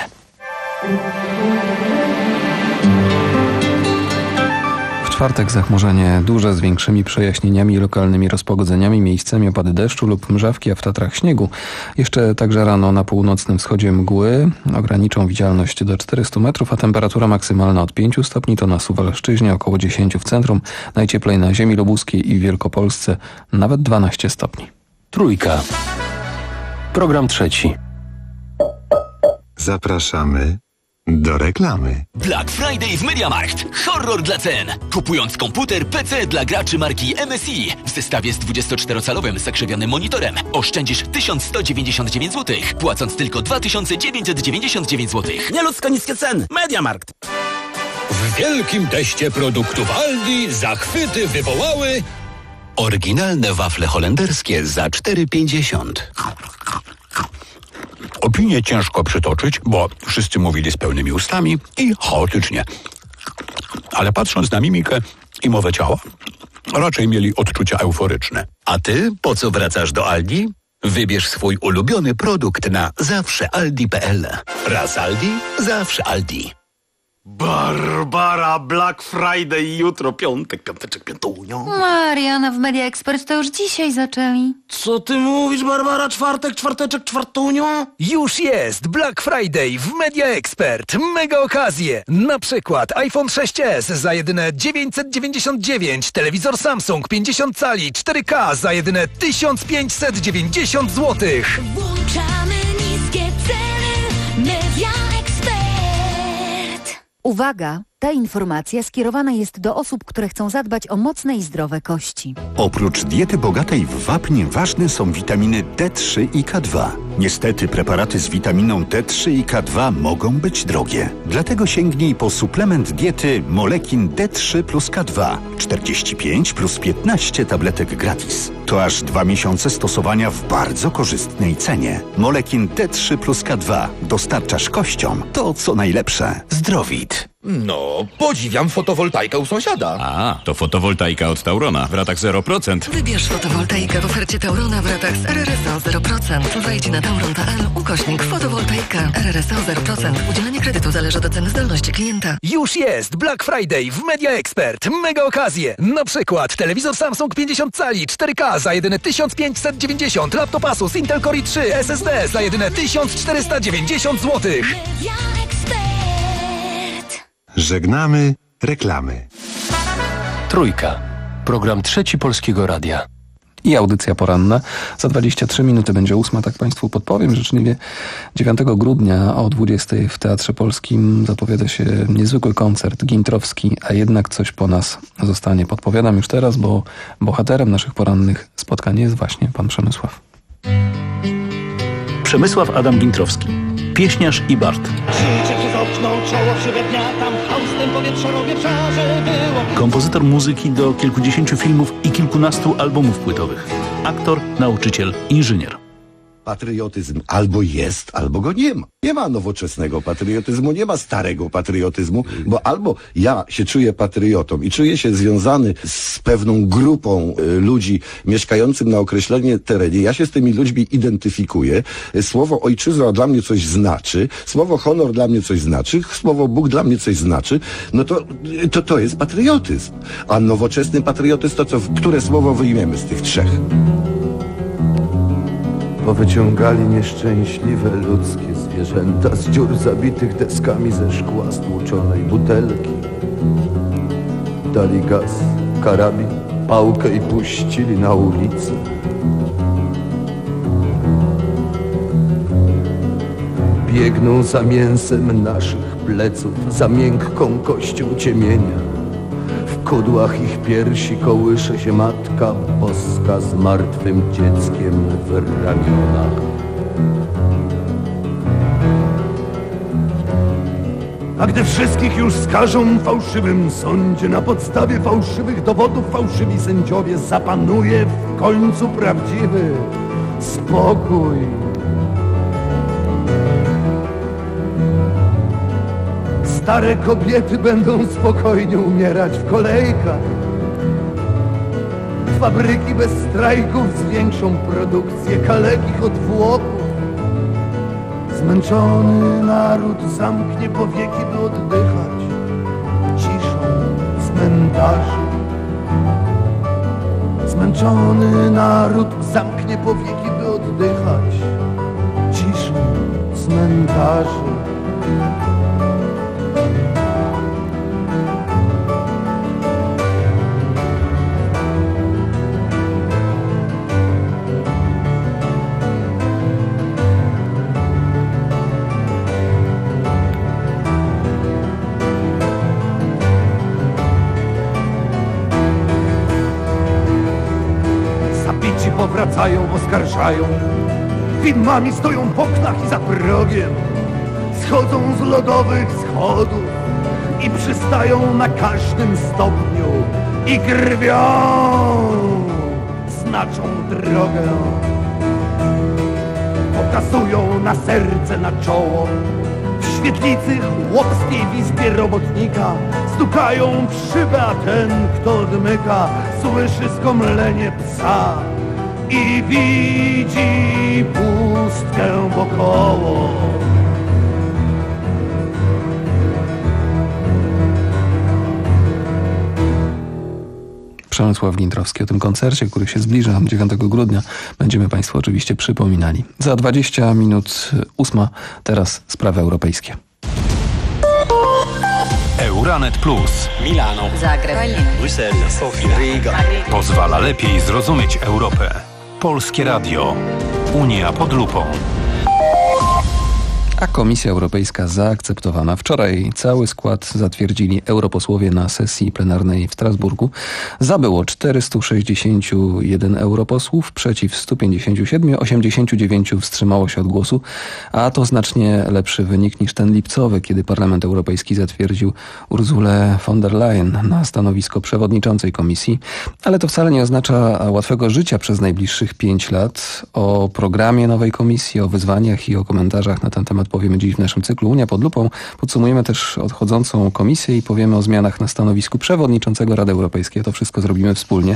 W czwartek zachmurzenie duże z większymi przejaśnieniami i lokalnymi rozpogodzeniami, miejscami opady deszczu lub mrzawki, a w Tatrach śniegu. Jeszcze także rano na północnym wschodzie mgły ograniczą widzialność do czterystu metrów, a temperatura maksymalna od pięciu stopni to na Suwalszczyźnie, około dziesięciu w centrum, najcieplej na ziemi lubuskiej i w Wielkopolsce nawet dwanaście stopni. Trójka. Program trzeci. Zapraszamy Do reklamy. Black Friday w MediaMarkt. Horror dla cen. Kupując komputer P C dla graczy marki M S I w zestawie z dwudziestoczterocalowym zakrzywionym monitorem oszczędzisz tysiąc sto dziewięćdziesiąt dziewięć złotych, płacąc tylko dwa tysiące dziewięćset dziewięćdziesiąt dziewięć złotych. Nieludzko niskie ceny. MediaMarkt. W wielkim teście produktów Aldi zachwyty wywołały oryginalne wafle holenderskie za cztery pięćdziesiąt. Opinię ciężko przytoczyć, bo wszyscy mówili z pełnymi ustami i chaotycznie. Ale patrząc na mimikę i mowę ciała, raczej mieli odczucia euforyczne. A ty po co wracasz do Aldi? Wybierz swój ulubiony produkt na zawsze aldi kropka p l. Raz Aldi, zawsze Aldi. Barbara, Black Friday, jutro piątek, piąteczek, piątunio. Mariana, w Media Expert to już dzisiaj zaczęli. Co ty mówisz, Barbara? Czwartek, czwarteczek, czwartunio? Już jest Black Friday w Media Expert. Mega okazje. Na przykład iPhone sześć S za jedyne dziewięćset dziewięćdziesiąt dziewięć, telewizor Samsung pięćdziesiąt cali cztery K za jedyne tysiąc pięćset dziewięćdziesiąt złotych. Włączamy niskie ceny. Media Expert. Uwaga! Ta informacja skierowana jest do osób, które chcą zadbać o mocne i zdrowe kości. Oprócz diety bogatej w wapń ważne są witaminy D trzy i K dwa. Niestety preparaty z witaminą D trzy i K dwa mogą być drogie. Dlatego sięgnij po suplement diety Molekin D trzy plus K dwa. czterdzieści pięć plus piętnaście tabletek gratis. To aż dwa miesiące stosowania w bardzo korzystnej cenie. Molekin D trzy plus K dwa. Dostarczasz kościom to, co najlepsze. Zdrowit. No, podziwiam fotowoltaikę u sąsiada. A, to fotowoltaika od Taurona w ratach zero procent. Wybierz fotowoltaikę w ofercie Taurona w ratach z R R S O zero procent. Wejdź na tauron kropka p l ukośnik fotowoltaika. R R S O zero procent. Udzielenie kredytu zależy od oceny zdolności klienta. Już jest Black Friday w Media Expert. Mega okazje. Na przykład telewizor Samsung pięćdziesiąt cali cztery K za jedyne tysiąc pięćset dziewięćdziesiąt. Laptop Asus Intel Core i trzy S S D za jedyne tysiąc czterysta dziewięćdziesiąt złotych. Żegnamy reklamy. Trójka. Program Trzeci Polskiego Radia. I audycja poranna. Za dwadzieścia trzy minuty będzie ósma, tak Państwu podpowiem. Życzliwie dziewiątego grudnia o dwudziestej w Teatrze Polskim zapowiada się niezwykły koncert gintrowski, a jednak coś po nas zostanie. Podpowiadam już teraz, bo bohaterem naszych porannych spotkań jest właśnie pan Przemysław. Przemysław Adam Gintrowski. Pieśniarz i bard. Przyjdzie przez okno, czoło przywetnia, tam Faustem powietrza robię było. Kompozytor muzyki do kilkudziesięciu filmów i kilkunastu albumów płytowych. Aktor, nauczyciel, inżynier. Patriotyzm albo jest, albo go nie ma. Nie ma nowoczesnego patriotyzmu, nie ma starego patriotyzmu, bo albo ja się czuję patriotą i czuję się związany z pewną grupą y, ludzi mieszkającym na określonym terenie. Ja się z tymi ludźmi identyfikuję. Słowo ojczyzna dla mnie coś znaczy, słowo honor dla mnie coś znaczy, słowo Bóg dla mnie coś znaczy. No to to, to jest patriotyzm. A nowoczesny patriotyzm to co, które słowo wyjmiemy z tych trzech? Powyciągali nieszczęśliwe ludzkie zwierzęta z dziur zabitych deskami ze szkła stłuczonej butelki. Dali gaz, karabin, pałkę i puścili na ulicę. Biegną za mięsem naszych pleców, za miękką kością ciemienia. W kudłach ich piersi kołysze się Matka Boska z martwym dzieckiem w ramionach. A gdy wszystkich już skażą w fałszywym sądzie, na podstawie fałszywych dowodów fałszywi sędziowie, zapanuje w końcu prawdziwy spokój. Stare kobiety będą spokojnie umierać w kolejkach. Fabryki bez strajków zwiększą produkcję kalekich odwłoków. Zmęczony naród zamknie powieki, by oddychać ciszą cmentarzy. Zmęczony naród zamknie powieki, by oddychać ciszą cmentarzy. zarzucają, oskarżają. Widmami stoją w oknach i za progiem. Schodzą z lodowych schodów i przystają na każdym stopniu i krwią znaczą drogę. Pokazują na serce, na czoło. W świetlicy chłopskiej w izbie robotnika stukają w szybę, a ten, kto odmyka, słyszy skomlenie psa i widzi pustkę wokoło. Przemysław Gintrowski o tym koncercie, który się zbliża dziewiątego grudnia. Będziemy Państwu oczywiście przypominali. Za dwadzieścia minut ósma, teraz sprawy europejskie. Euranet Plus. Milano. Zagreb. Bruksela. Sofia. Riga. Pozwala lepiej zrozumieć Europę. Polskie Radio. Unia pod lupą. A Komisja Europejska zaakceptowana. Wczoraj cały skład zatwierdzili europosłowie na sesji plenarnej w Strasburgu. Za było czterysta sześćdziesiąt jeden europosłów, przeciw sto pięćdziesiąt siedem, osiemdziesiąt dziewięć wstrzymało się od głosu, a to znacznie lepszy wynik niż ten lipcowy, kiedy Parlament Europejski zatwierdził Ursulę von der Leyen na stanowisko przewodniczącej Komisji. Ale to wcale nie oznacza łatwego życia przez najbliższych pięć lat. O programie nowej Komisji, o wyzwaniach i o komentarzach na ten temat powiemy dziś w naszym cyklu Unia pod lupą. Podsumujemy też odchodzącą komisję i powiemy o zmianach na stanowisku przewodniczącego Rady Europejskiej. To wszystko zrobimy wspólnie.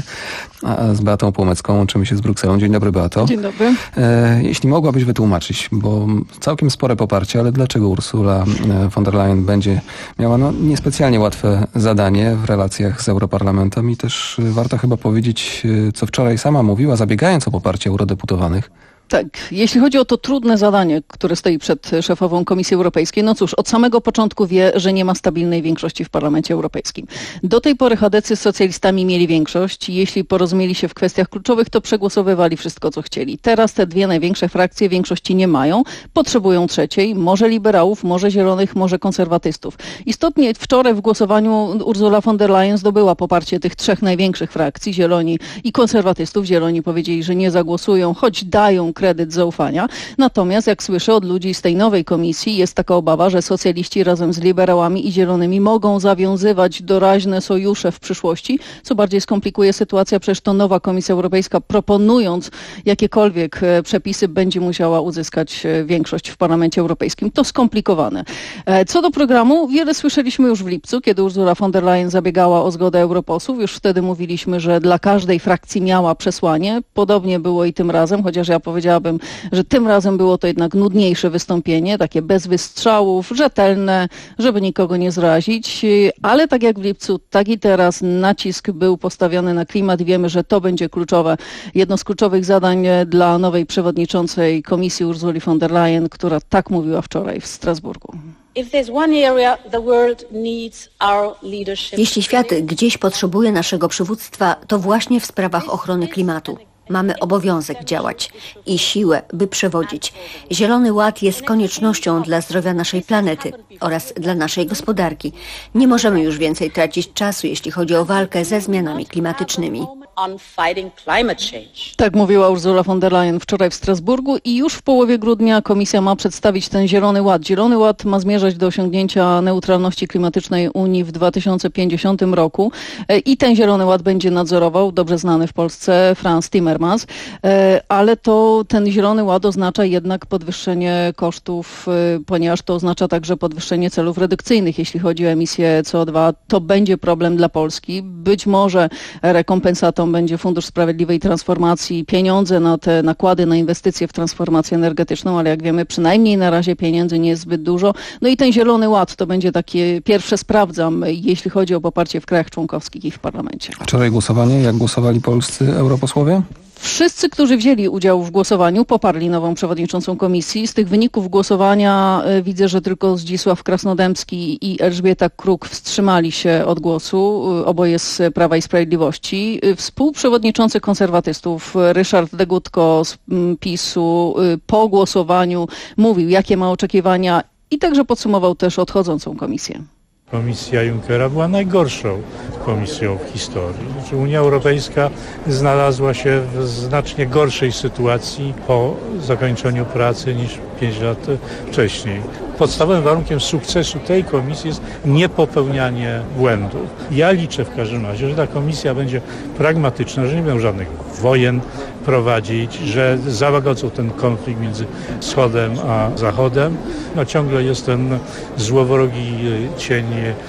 A z Beatą Płomecką łączymy się z Brukselą. Dzień dobry, Beato. Dzień dobry. E, jeśli mogłabyś wytłumaczyć, bo całkiem spore poparcie, ale dlaczego Ursula von der Leyen będzie miała no, niespecjalnie łatwe zadanie w relacjach z Europarlamentem i też warto chyba powiedzieć, co wczoraj sama mówiła, zabiegając o poparcie eurodeputowanych. Tak, jeśli chodzi o to trudne zadanie, które stoi przed szefową Komisji Europejskiej, no cóż, od samego początku wie, że nie ma stabilnej większości w Parlamencie Europejskim. Do tej pory chadecy z socjalistami mieli większość. Jeśli porozumieli się w kwestiach kluczowych, to przegłosowywali wszystko, co chcieli. Teraz te dwie największe frakcje większości nie mają. Potrzebują trzeciej, może liberałów, może zielonych, może konserwatystów. Istotnie wczoraj w głosowaniu Ursula von der Leyen zdobyła poparcie tych trzech największych frakcji, zieloni i konserwatystów. Zieloni powiedzieli, że nie zagłosują, choć dają kredyt zaufania. Natomiast jak słyszę od ludzi z tej nowej komisji, jest taka obawa, że socjaliści razem z liberałami i zielonymi mogą zawiązywać doraźne sojusze w przyszłości, co bardziej skomplikuje sytuację. Przecież to nowa Komisja Europejska, proponując jakiekolwiek przepisy, będzie musiała uzyskać większość w Parlamencie Europejskim. To skomplikowane. Co do programu, wiele słyszeliśmy już w lipcu, kiedy Ursula von der Leyen zabiegała o zgodę europosłów. Już wtedy mówiliśmy, że dla każdej frakcji miała przesłanie. Podobnie było i tym razem, chociaż ja powiedziałam, Powiedziałabym, że tym razem było to jednak nudniejsze wystąpienie, takie bez wystrzałów, rzetelne, żeby nikogo nie zrazić, ale tak jak w lipcu, tak i teraz nacisk był postawiony na klimat i wiemy, że to będzie kluczowe, jedno z kluczowych zadań dla nowej przewodniczącej Komisji Ursuli von der Leyen, która tak mówiła wczoraj w Strasburgu. Jeśli świat gdzieś potrzebuje naszego przywództwa, to właśnie w sprawach ochrony klimatu. Mamy obowiązek działać i siłę, by przewodzić. Zielony Ład jest koniecznością dla zdrowia naszej planety oraz dla naszej gospodarki. Nie możemy już więcej tracić czasu, jeśli chodzi o walkę ze zmianami klimatycznymi. Tak mówiła Ursula von der Leyen wczoraj w Strasburgu i już w połowie grudnia Komisja ma przedstawić ten Zielony Ład. Zielony Ład ma zmierzać do osiągnięcia neutralności klimatycznej Unii w dwa tysiące pięćdziesiątym roku i ten Zielony Ład będzie nadzorował dobrze znany w Polsce Frans Timmermans, ale to ten Zielony Ład oznacza jednak podwyższenie kosztów, ponieważ to oznacza także podwyższenie celów redukcyjnych, jeśli chodzi o emisję C O dwa. To będzie problem dla Polski. Być może rekompensatą będzie Fundusz Sprawiedliwej Transformacji, pieniądze na te nakłady na inwestycje w transformację energetyczną, ale jak wiemy, przynajmniej na razie pieniędzy nie jest zbyt dużo. No i ten Zielony Ład to będzie takie pierwsze sprawdzam, jeśli chodzi o poparcie w krajach członkowskich i w parlamencie. Wczoraj głosowanie, jak głosowali polscy europosłowie? Wszyscy, którzy wzięli udział w głosowaniu, poparli nową przewodniczącą komisji. Z tych wyników głosowania y, widzę, że tylko Zdzisław Krasnodębski i Elżbieta Kruk wstrzymali się od głosu, y, oboje z Prawa i Sprawiedliwości. Y, współprzewodniczący konserwatystów y, Ryszard Degutko z y, PiSu y, po głosowaniu mówił, jakie ma oczekiwania i także podsumował też odchodzącą komisję. Komisja Junckera była najgorszą komisją w historii. Znaczy Unia Europejska znalazła się w znacznie gorszej sytuacji po zakończeniu pracy niż pięć lat wcześniej. Podstawowym warunkiem sukcesu tej komisji jest niepopełnianie błędów. Ja liczę w każdym razie, że ta komisja będzie pragmatyczna, że nie będą żadnych wojen prowadzić, że załagodzą ten konflikt między Wschodem a Zachodem. No ciągle jest ten złowrogi cień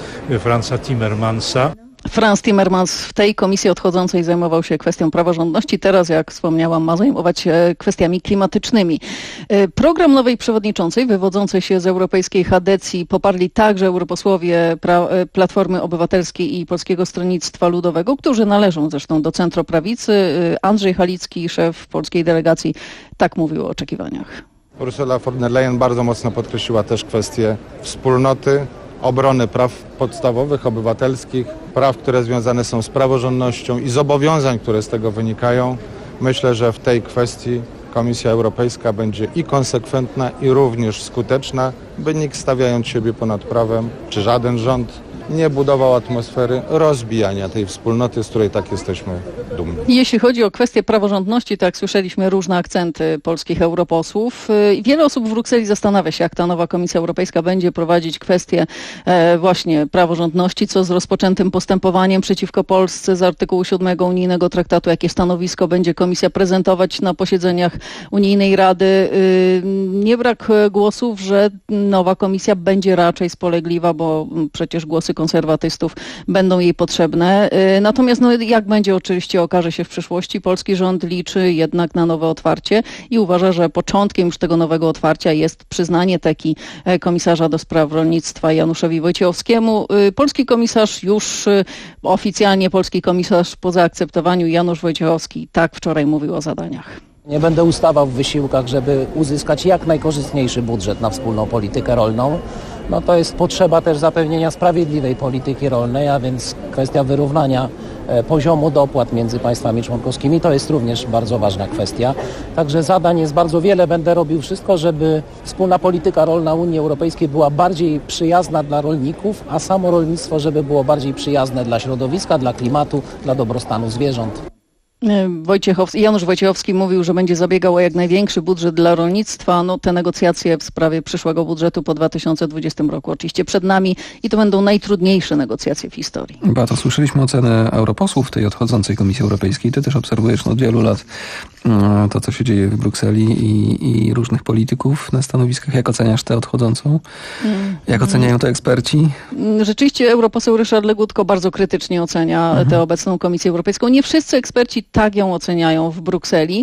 Franza Timmermansa. Franz Timmermans w tej komisji odchodzącej zajmował się kwestią praworządności. Teraz, jak wspomniałam, ma zajmować się kwestiami klimatycznymi. Program nowej przewodniczącej wywodzącej się z europejskiej chadecji poparli także europosłowie Platformy Obywatelskiej i Polskiego Stronnictwa Ludowego, którzy należą zresztą do centroprawicy. Andrzej Halicki, szef polskiej delegacji, tak mówił o oczekiwaniach. Ursula von der Leyen bardzo mocno podkreśliła też kwestię wspólnoty, obrony praw podstawowych, obywatelskich, praw, które związane są z praworządnością i zobowiązań, które z tego wynikają. Myślę, że w tej kwestii Komisja Europejska będzie i konsekwentna, i również skuteczna, by nikt, stawiając siebie ponad prawem, czy żaden rząd, nie budował atmosfery rozbijania tej wspólnoty, z której tak jesteśmy dumni. Jeśli chodzi o kwestię praworządności, to jak słyszeliśmy różne akcenty polskich europosłów. Wiele osób w Brukseli zastanawia się, jak ta nowa Komisja Europejska będzie prowadzić kwestię właśnie praworządności, co z rozpoczętym postępowaniem przeciwko Polsce z artykułu siódmego unijnego traktatu, jakie stanowisko będzie Komisja prezentować na posiedzeniach Unijnej Rady. Nie brak głosów, że nowa Komisja będzie raczej spolegliwa, bo przecież głosy konserwatystów będą jej potrzebne. Natomiast no, jak będzie oczywiście okaże się w przyszłości, polski rząd liczy jednak na nowe otwarcie i uważa, że początkiem już tego nowego otwarcia jest przyznanie teki komisarza do spraw rolnictwa Januszowi Wojciechowskiemu. Polski komisarz już oficjalnie, polski komisarz po zaakceptowaniu, Janusz Wojciechowski, tak wczoraj mówił o zadaniach. Nie będę ustawał w wysiłkach, żeby uzyskać jak najkorzystniejszy budżet na wspólną politykę rolną. No to jest potrzeba też zapewnienia sprawiedliwej polityki rolnej, a więc kwestia wyrównania poziomu dopłat między państwami członkowskimi. To jest również bardzo ważna kwestia. Także zadań jest bardzo wiele. Będę robił wszystko, żeby wspólna polityka rolna Unii Europejskiej była bardziej przyjazna dla rolników, a samo rolnictwo, żeby było bardziej przyjazne dla środowiska, dla klimatu, dla dobrostanu zwierząt. Wojciechowski, Janusz Wojciechowski mówił, że będzie zabiegał o jak największy budżet dla rolnictwa. No, te negocjacje w sprawie przyszłego budżetu po dwa tysiące dwudziestym roku oczywiście przed nami i to będą najtrudniejsze negocjacje w historii. Beato, słyszeliśmy ocenę europosłów tej odchodzącej Komisji Europejskiej. Ty też obserwujesz od wielu lat to, co się dzieje w Brukseli i, i różnych polityków na stanowiskach. Jak oceniasz tę odchodzącą? Jak oceniają to eksperci? Rzeczywiście europoseł Ryszard Legutko bardzo krytycznie ocenia mhm. tę obecną Komisję Europejską. Nie wszyscy eksperci tak ją oceniają w Brukseli.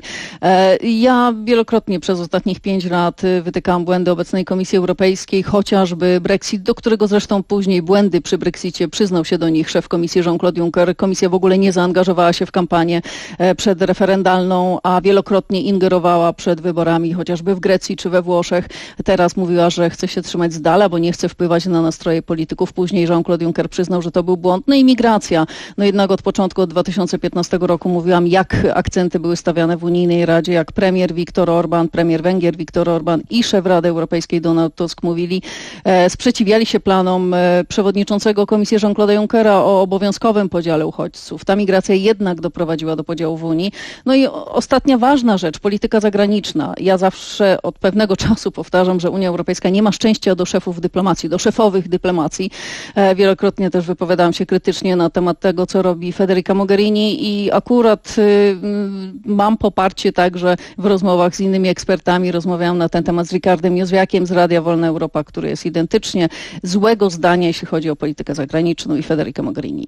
Ja wielokrotnie przez ostatnich pięć lat wytykałam błędy obecnej Komisji Europejskiej, chociażby Brexit, do którego zresztą później błędy przy Brexicie przyznał się do nich szef Komisji Jean-Claude Juncker. Komisja w ogóle nie zaangażowała się w kampanię przedreferendalną, a wielokrotnie ingerowała przed wyborami, chociażby w Grecji czy we Włoszech. Teraz mówiła, że chce się trzymać z dala, bo nie chce wpływać na nastroje polityków. Później Jean-Claude Juncker przyznał, że to był błąd. No i migracja. No jednak od początku, od dwa tysiące piętnastego roku mówiła, jak akcenty były stawiane w Unijnej Radzie, jak premier Viktor Orban, premier Węgier Viktor Orban i szef Rady Europejskiej Donald Tusk mówili, e, sprzeciwiali się planom e, przewodniczącego Komisji Jean-Claude'a Junckera o obowiązkowym podziale uchodźców. Ta migracja jednak doprowadziła do podziału w Unii. No i o, ostatnia ważna rzecz, polityka zagraniczna. Ja zawsze od pewnego czasu powtarzam, że Unia Europejska nie ma szczęścia do szefów dyplomacji, do szefowych dyplomacji. E, wielokrotnie też wypowiadałam się krytycznie na temat tego, co robi Federica Mogherini i akurat mam poparcie także w rozmowach z innymi ekspertami. Rozmawiałam na ten temat z Ricardem Józwiakiem z Radia Wolna Europa, który jest identycznie złego zdania, jeśli chodzi o politykę zagraniczną i Federica Mogherini.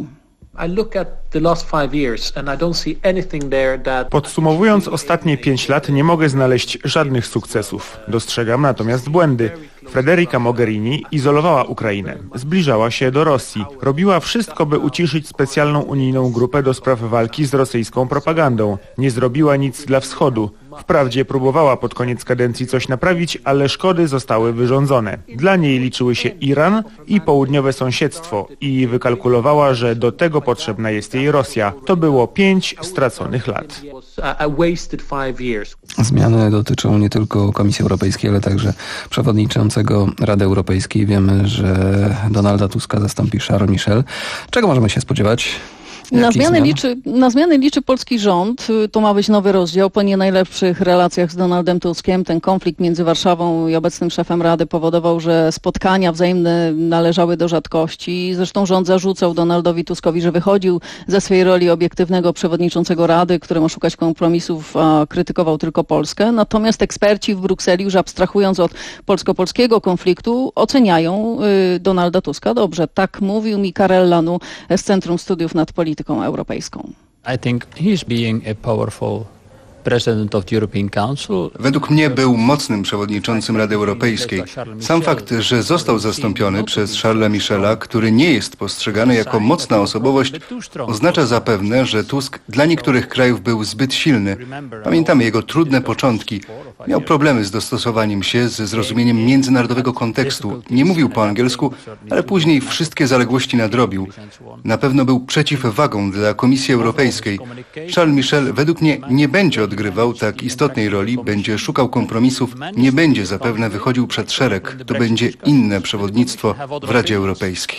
Podsumowując ostatnie pięć lat, nie mogę znaleźć żadnych sukcesów. Dostrzegam natomiast błędy. Federica Mogherini izolowała Ukrainę, zbliżała się do Rosji, robiła wszystko, by uciszyć specjalną unijną grupę do spraw walki z rosyjską propagandą. Nie zrobiła nic dla Wschodu. Wprawdzie próbowała pod koniec kadencji coś naprawić, ale szkody zostały wyrządzone. Dla niej liczyły się Iran i południowe sąsiedztwo i wykalkulowała, że do tego potrzebna jest jej Rosja. To było pięć straconych lat. Zmiany dotyczą nie tylko Komisji Europejskiej, ale także przewodniczącego Rady Europejskiej. Wiemy, że Donalda Tuska zastąpi Charles Michel. Czego możemy się spodziewać? Na zmiany, liczy, na zmiany liczy polski rząd. To ma być nowy rozdział po nie najlepszych relacjach z Donaldem Tuskiem. Ten konflikt między Warszawą i obecnym szefem Rady powodował, że spotkania wzajemne należały do rzadkości. Zresztą rząd zarzucał Donaldowi Tuskowi, że wychodził ze swej roli obiektywnego przewodniczącego Rady, który ma szukać kompromisów, a krytykował tylko Polskę. Natomiast eksperci w Brukseli, już abstrahując od polsko-polskiego konfliktu, oceniają y, Donalda Tuska dobrze. Tak mówił mi Karel Lanu z Centrum Studiów nad Polityką Europejską. I think he's being a powerful president of the European Council. Według mnie był mocnym przewodniczącym Rady Europejskiej. Sam fakt, że został zastąpiony przez Charlesa Michela, który nie jest postrzegany jako mocna osobowość, oznacza zapewne, że Tusk dla niektórych krajów był zbyt silny. Pamiętamy jego trudne początki. Miał problemy z dostosowaniem się, ze zrozumieniem międzynarodowego kontekstu. Nie mówił po angielsku, ale później wszystkie zaległości nadrobił. Na pewno był przeciwwagą dla Komisji Europejskiej. Charles Michel według mnie nie będzie odgrywał tak istotnej roli, będzie szukał kompromisów, nie będzie zapewne wychodził przed szereg. To będzie inne przewodnictwo w Radzie Europejskiej.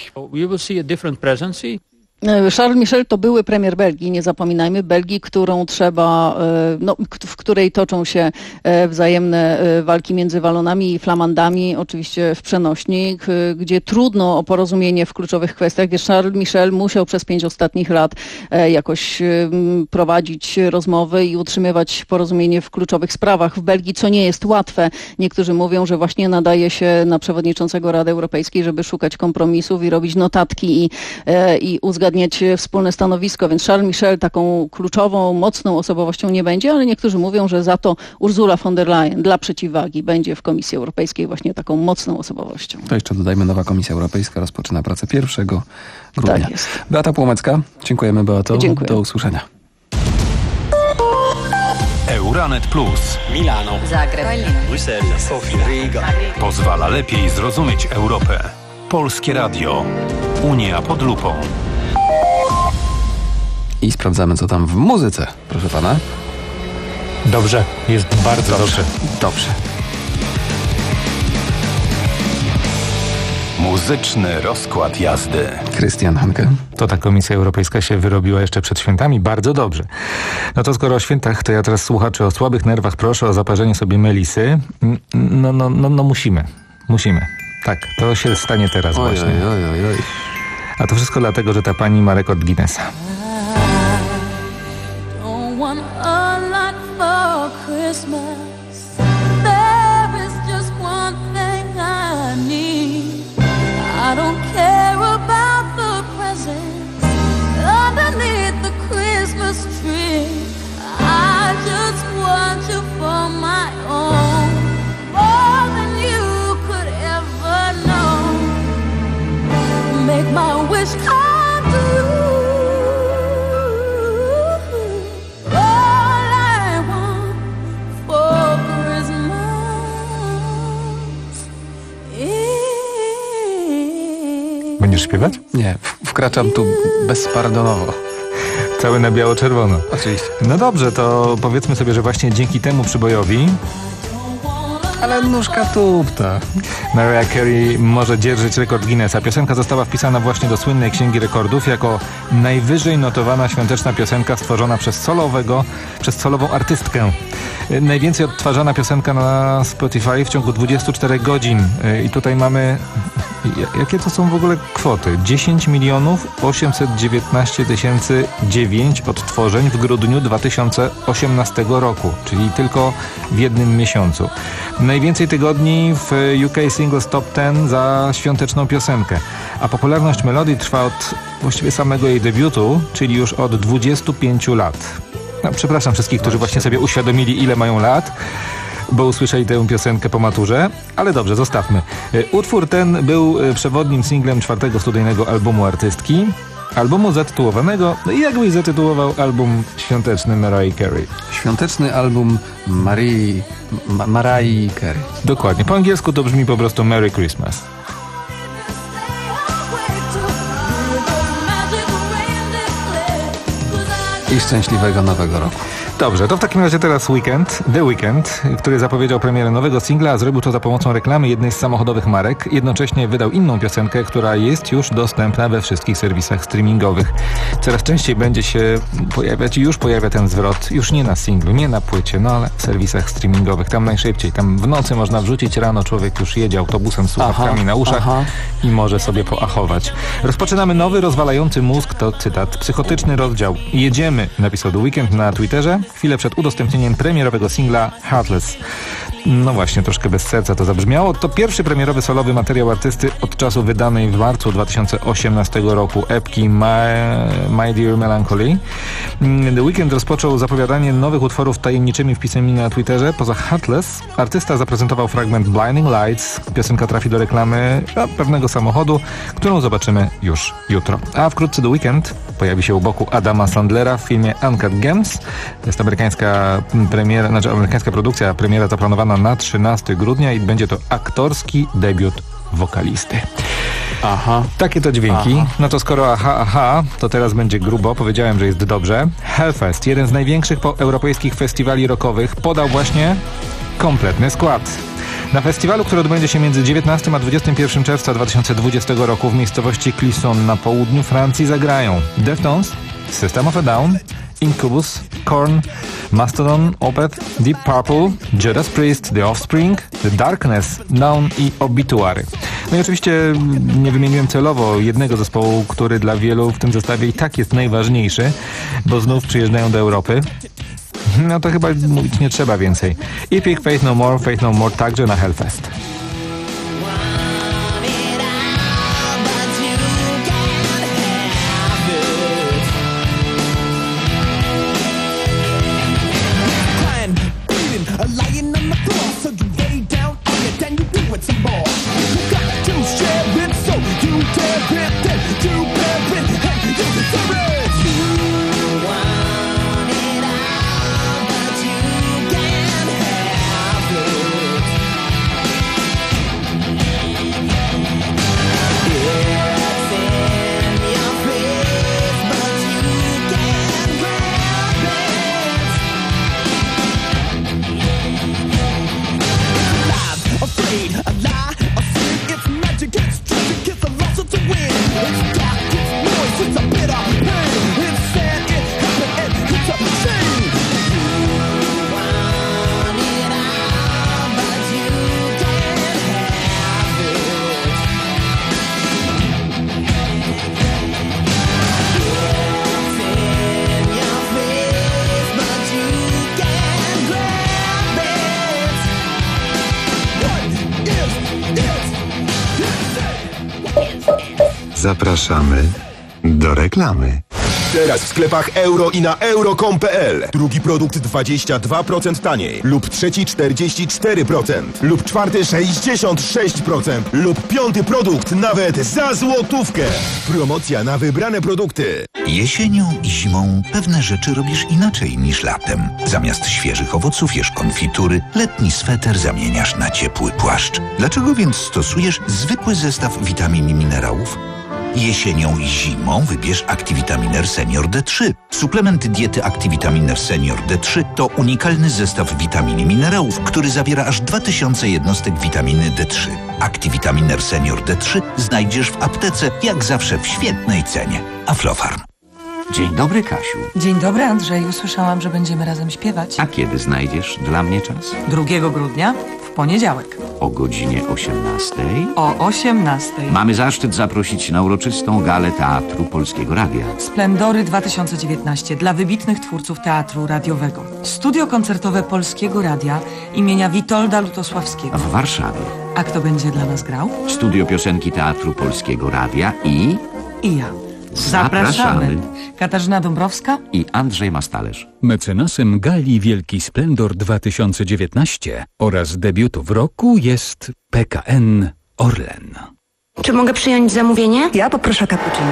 Charles Michel to były premier Belgii, nie zapominajmy, Belgii, którą trzeba, no, w której toczą się wzajemne walki między Walonami i Flamandami, oczywiście w przenośni, gdzie trudno o porozumienie w kluczowych kwestiach, gdzie Charles Michel musiał przez pięć ostatnich lat jakoś prowadzić rozmowy i utrzymywać porozumienie w kluczowych sprawach w Belgii, co nie jest łatwe. Niektórzy mówią, że właśnie nadaje się na przewodniczącego Rady Europejskiej, żeby szukać kompromisów i robić notatki i, i uzgadniać wspólne stanowisko, więc Charles Michel taką kluczową, mocną osobowością nie będzie, ale niektórzy mówią, że za to Ursula von der Leyen dla przeciwwagi będzie w Komisji Europejskiej właśnie taką mocną osobowością. To jeszcze dodajmy, nowa Komisja Europejska rozpoczyna pracę pierwszego grudnia. Tak jest. Beata Płomecka, dziękujemy Beato. Dziękuję. Do usłyszenia. Euranet Plus. Milano, Zagreb, Bruksela, Sofia, Riga. Pozwala lepiej zrozumieć Europę. Polskie Radio. Unia pod lupą. I sprawdzamy, co tam w muzyce, proszę pana. Dobrze, jest bardzo dobrze. Dobrze. dobrze. Muzyczny rozkład jazdy. Krystian Hanke. To ta Komisja Europejska się wyrobiła jeszcze przed świętami. Bardzo dobrze. No to skoro o świętach, to ja teraz słuchaczy o słabych nerwach proszę o zaparzenie sobie melisy. No, no, no, no musimy. Musimy. Tak, to się stanie teraz oj, właśnie. Oj, oj, oj. A to wszystko dlatego, że ta pani ma rekord Guinnessa. My wish come true. All I want for Christmas is... Będziesz śpiewać? Nie, wkraczam tu bezpardonowo. Cały na biało-czerwono. Oczywiście. No dobrze, to powiedzmy sobie, że właśnie dzięki temu przybojowi... Ale nóżka tupta. Mariah Carey może dzierżyć rekord Guinnessa. Piosenka została wpisana właśnie do słynnej Księgi Rekordów jako najwyżej notowana świąteczna piosenka stworzona przez solowego, przez solową artystkę. Najwięcej odtwarzana piosenka na Spotify w ciągu dwudziestu czterech godzin. I tutaj mamy... Jakie to są w ogóle kwoty? dziesięć milionów osiemset dziewiętnaście tysięcy dziewięć odtworzeń w grudniu dwa tysiące osiemnastego roku, czyli tylko w jednym miesiącu. Najwięcej tygodni w U K Singles Top dziesięć za świąteczną piosenkę. A popularność melodii trwa od właściwie samego jej debiutu, czyli już od dwudziestu pięciu lat. No, przepraszam wszystkich, którzy właśnie sobie uświadomili, ile mają lat, bo usłyszeli tę piosenkę po maturze, ale dobrze, zostawmy. Utwór ten był przewodnim singlem czwartego studyjnego albumu artystki, albumu zatytułowanego, no i jakbyś zatytułował album świąteczny Mariah Carey. Świąteczny album Marii... Ma, Mariah Carey. Dokładnie, po angielsku to brzmi po prostu Merry Christmas. I szczęśliwego Nowego Roku. Dobrze, to w takim razie teraz Weekend, The Weekend, który zapowiedział premierę nowego singla, a zrobił to za pomocą reklamy jednej z samochodowych marek. Jednocześnie wydał inną piosenkę, która jest już dostępna we wszystkich serwisach streamingowych. Coraz częściej będzie się pojawiać i już pojawia ten zwrot, już nie na singlu, nie na płycie, no ale w serwisach streamingowych, tam najszybciej. Tam w nocy można wrzucić, rano człowiek już jedzie autobusem z słuchawkami na uszach aha. i może sobie poachować. Rozpoczynamy nowy, rozwalający mózg, to cytat, psychotyczny rozdział. Jedziemy, napisał The Weekend na Twitterze, chwilę przed udostępnieniem premierowego singla Heartless. No właśnie, troszkę bez serca to zabrzmiało. To pierwszy premierowy solowy materiał artysty od czasu wydanej w marcu dwa tysiące osiemnastego roku epki My, My Dear Melancholy. The Weeknd rozpoczął zapowiadanie nowych utworów tajemniczymi wpisami na Twitterze. Poza Heartless artysta zaprezentował fragment Blinding Lights. Piosenka trafi do reklamy no, pewnego samochodu, którą zobaczymy już jutro. A wkrótce The Weeknd pojawi się u boku Adama Sandlera w filmie Uncut Gems. To jest amerykańska premiera, znaczy amerykańska produkcja, premiera zaplanowana na trzynastego grudnia i będzie to aktorski debiut wokalisty. Aha. Takie to dźwięki. Aha. No to skoro aha, aha, to teraz będzie grubo. Powiedziałem, że jest dobrze. Hellfest, jeden z największych europejskich festiwali rockowych, podał właśnie kompletny skład. Na festiwalu, który odbędzie się między dziewiętnastego a dwudziestego pierwszego czerwca dwa tysiące dwudziestego roku w miejscowości Clisson na południu Francji zagrają Deftones, System of a Down, Incubus, Korn, Mastodon, Opeth, Deep Purple, Judas Priest, The Offspring, The Darkness, Dawn i Obituary. No i oczywiście nie wymieniłem celowo jednego zespołu, który dla wielu w tym zestawie i tak jest najważniejszy, bo znów przyjeżdżają do Europy. No to chyba mówić nie trzeba więcej. Epic, Faith No More, Faith No More także na Hellfest. Zapraszamy do reklamy. Teraz w sklepach euro i na euro kropka com kropka p l. Drugi produkt dwadzieścia dwa procent taniej. Lub trzeci czterdzieści cztery procent. Lub czwarty sześćdziesiąt sześć procent. Lub piąty produkt nawet za złotówkę. Promocja na wybrane produkty. Jesienią i zimą pewne rzeczy robisz inaczej niż latem. Zamiast świeżych owoców jesz konfitury, letni sweter zamieniasz na ciepły płaszcz. Dlaczego więc stosujesz zwykły zestaw witamin i minerałów? Jesienią i zimą wybierz Activitaminer Senior D trzy. Suplement diety Activitaminer Senior D trzy to unikalny zestaw witamin i minerałów, który zawiera aż dwa tysiące jednostek witaminy D trzy. Activitaminer Senior D trzy znajdziesz w aptece, jak zawsze w świetnej cenie. Aflofarm. Dzień dobry, Kasiu. Dzień dobry, Andrzeju. Słyszałam, że będziemy razem śpiewać. A kiedy znajdziesz dla mnie czas? drugiego grudnia, w poniedziałek. O godzinie osiemnastej? O osiemnastej. Mamy zaszczyt zaprosić na uroczystą galę Teatru Polskiego Radia. Splendory dwa tysiące dziewiętnaście dla wybitnych twórców teatru radiowego. Studio koncertowe Polskiego Radia imienia Witolda Lutosławskiego. W Warszawie. A kto będzie dla nas grał? Studio Piosenki Teatru Polskiego Radia i... I ja. Zapraszamy. Zapraszamy. Katarzyna Dąbrowska i Andrzej Mastalerz. Mecenasem Gali Wielki Splendor dwa tysiące dziewiętnaście oraz debiutów roku jest P K N Orlen. Czy mogę przyjąć zamówienie? Ja poproszę cappuccino.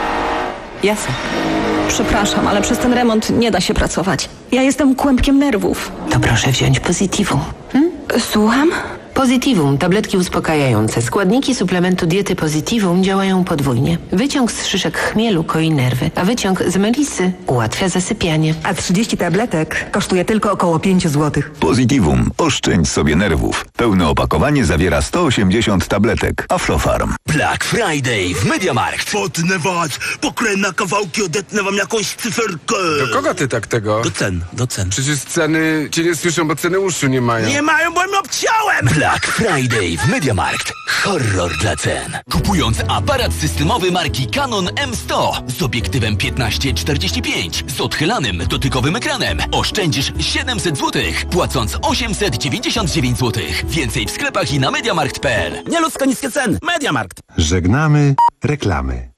Jasne. Przepraszam, ale przez ten remont nie da się pracować. Ja jestem kłębkiem nerwów. To proszę wziąć Positivo. Hmm? Słucham? Positivum, tabletki uspokajające. Składniki suplementu diety Positivum działają podwójnie. Wyciąg z szyszek chmielu koi nerwy, a wyciąg z melisy ułatwia zasypianie. A trzydzieści tabletek kosztuje tylko około pięć złotych. Positivum. Oszczędź sobie nerwów. Pełne opakowanie zawiera sto osiemdziesiąt tabletek. Aflofarm. Black Friday w MediaMarkt. Potnę was, pokręcę na kawałki, odetnę wam jakąś cyferkę. Do kogo ty tak tego? Do cen, do cen. Przecież ceny cię nie słyszą, bo ceny uszu nie mają. Nie mają, bo mnie obciąłem! Black Friday w MediaMarkt. Horror dla cen. Kupując aparat systemowy marki Canon M sto z obiektywem piętnaście czterdzieści pięć z odchylanym dotykowym ekranem oszczędzisz siedemset złotych, płacąc osiemset dziewięćdziesiąt dziewięć złotych. Więcej w sklepach i na mediamarkt kropka p l. Nieludzko niskie ceny. MediaMarkt. Żegnamy reklamy.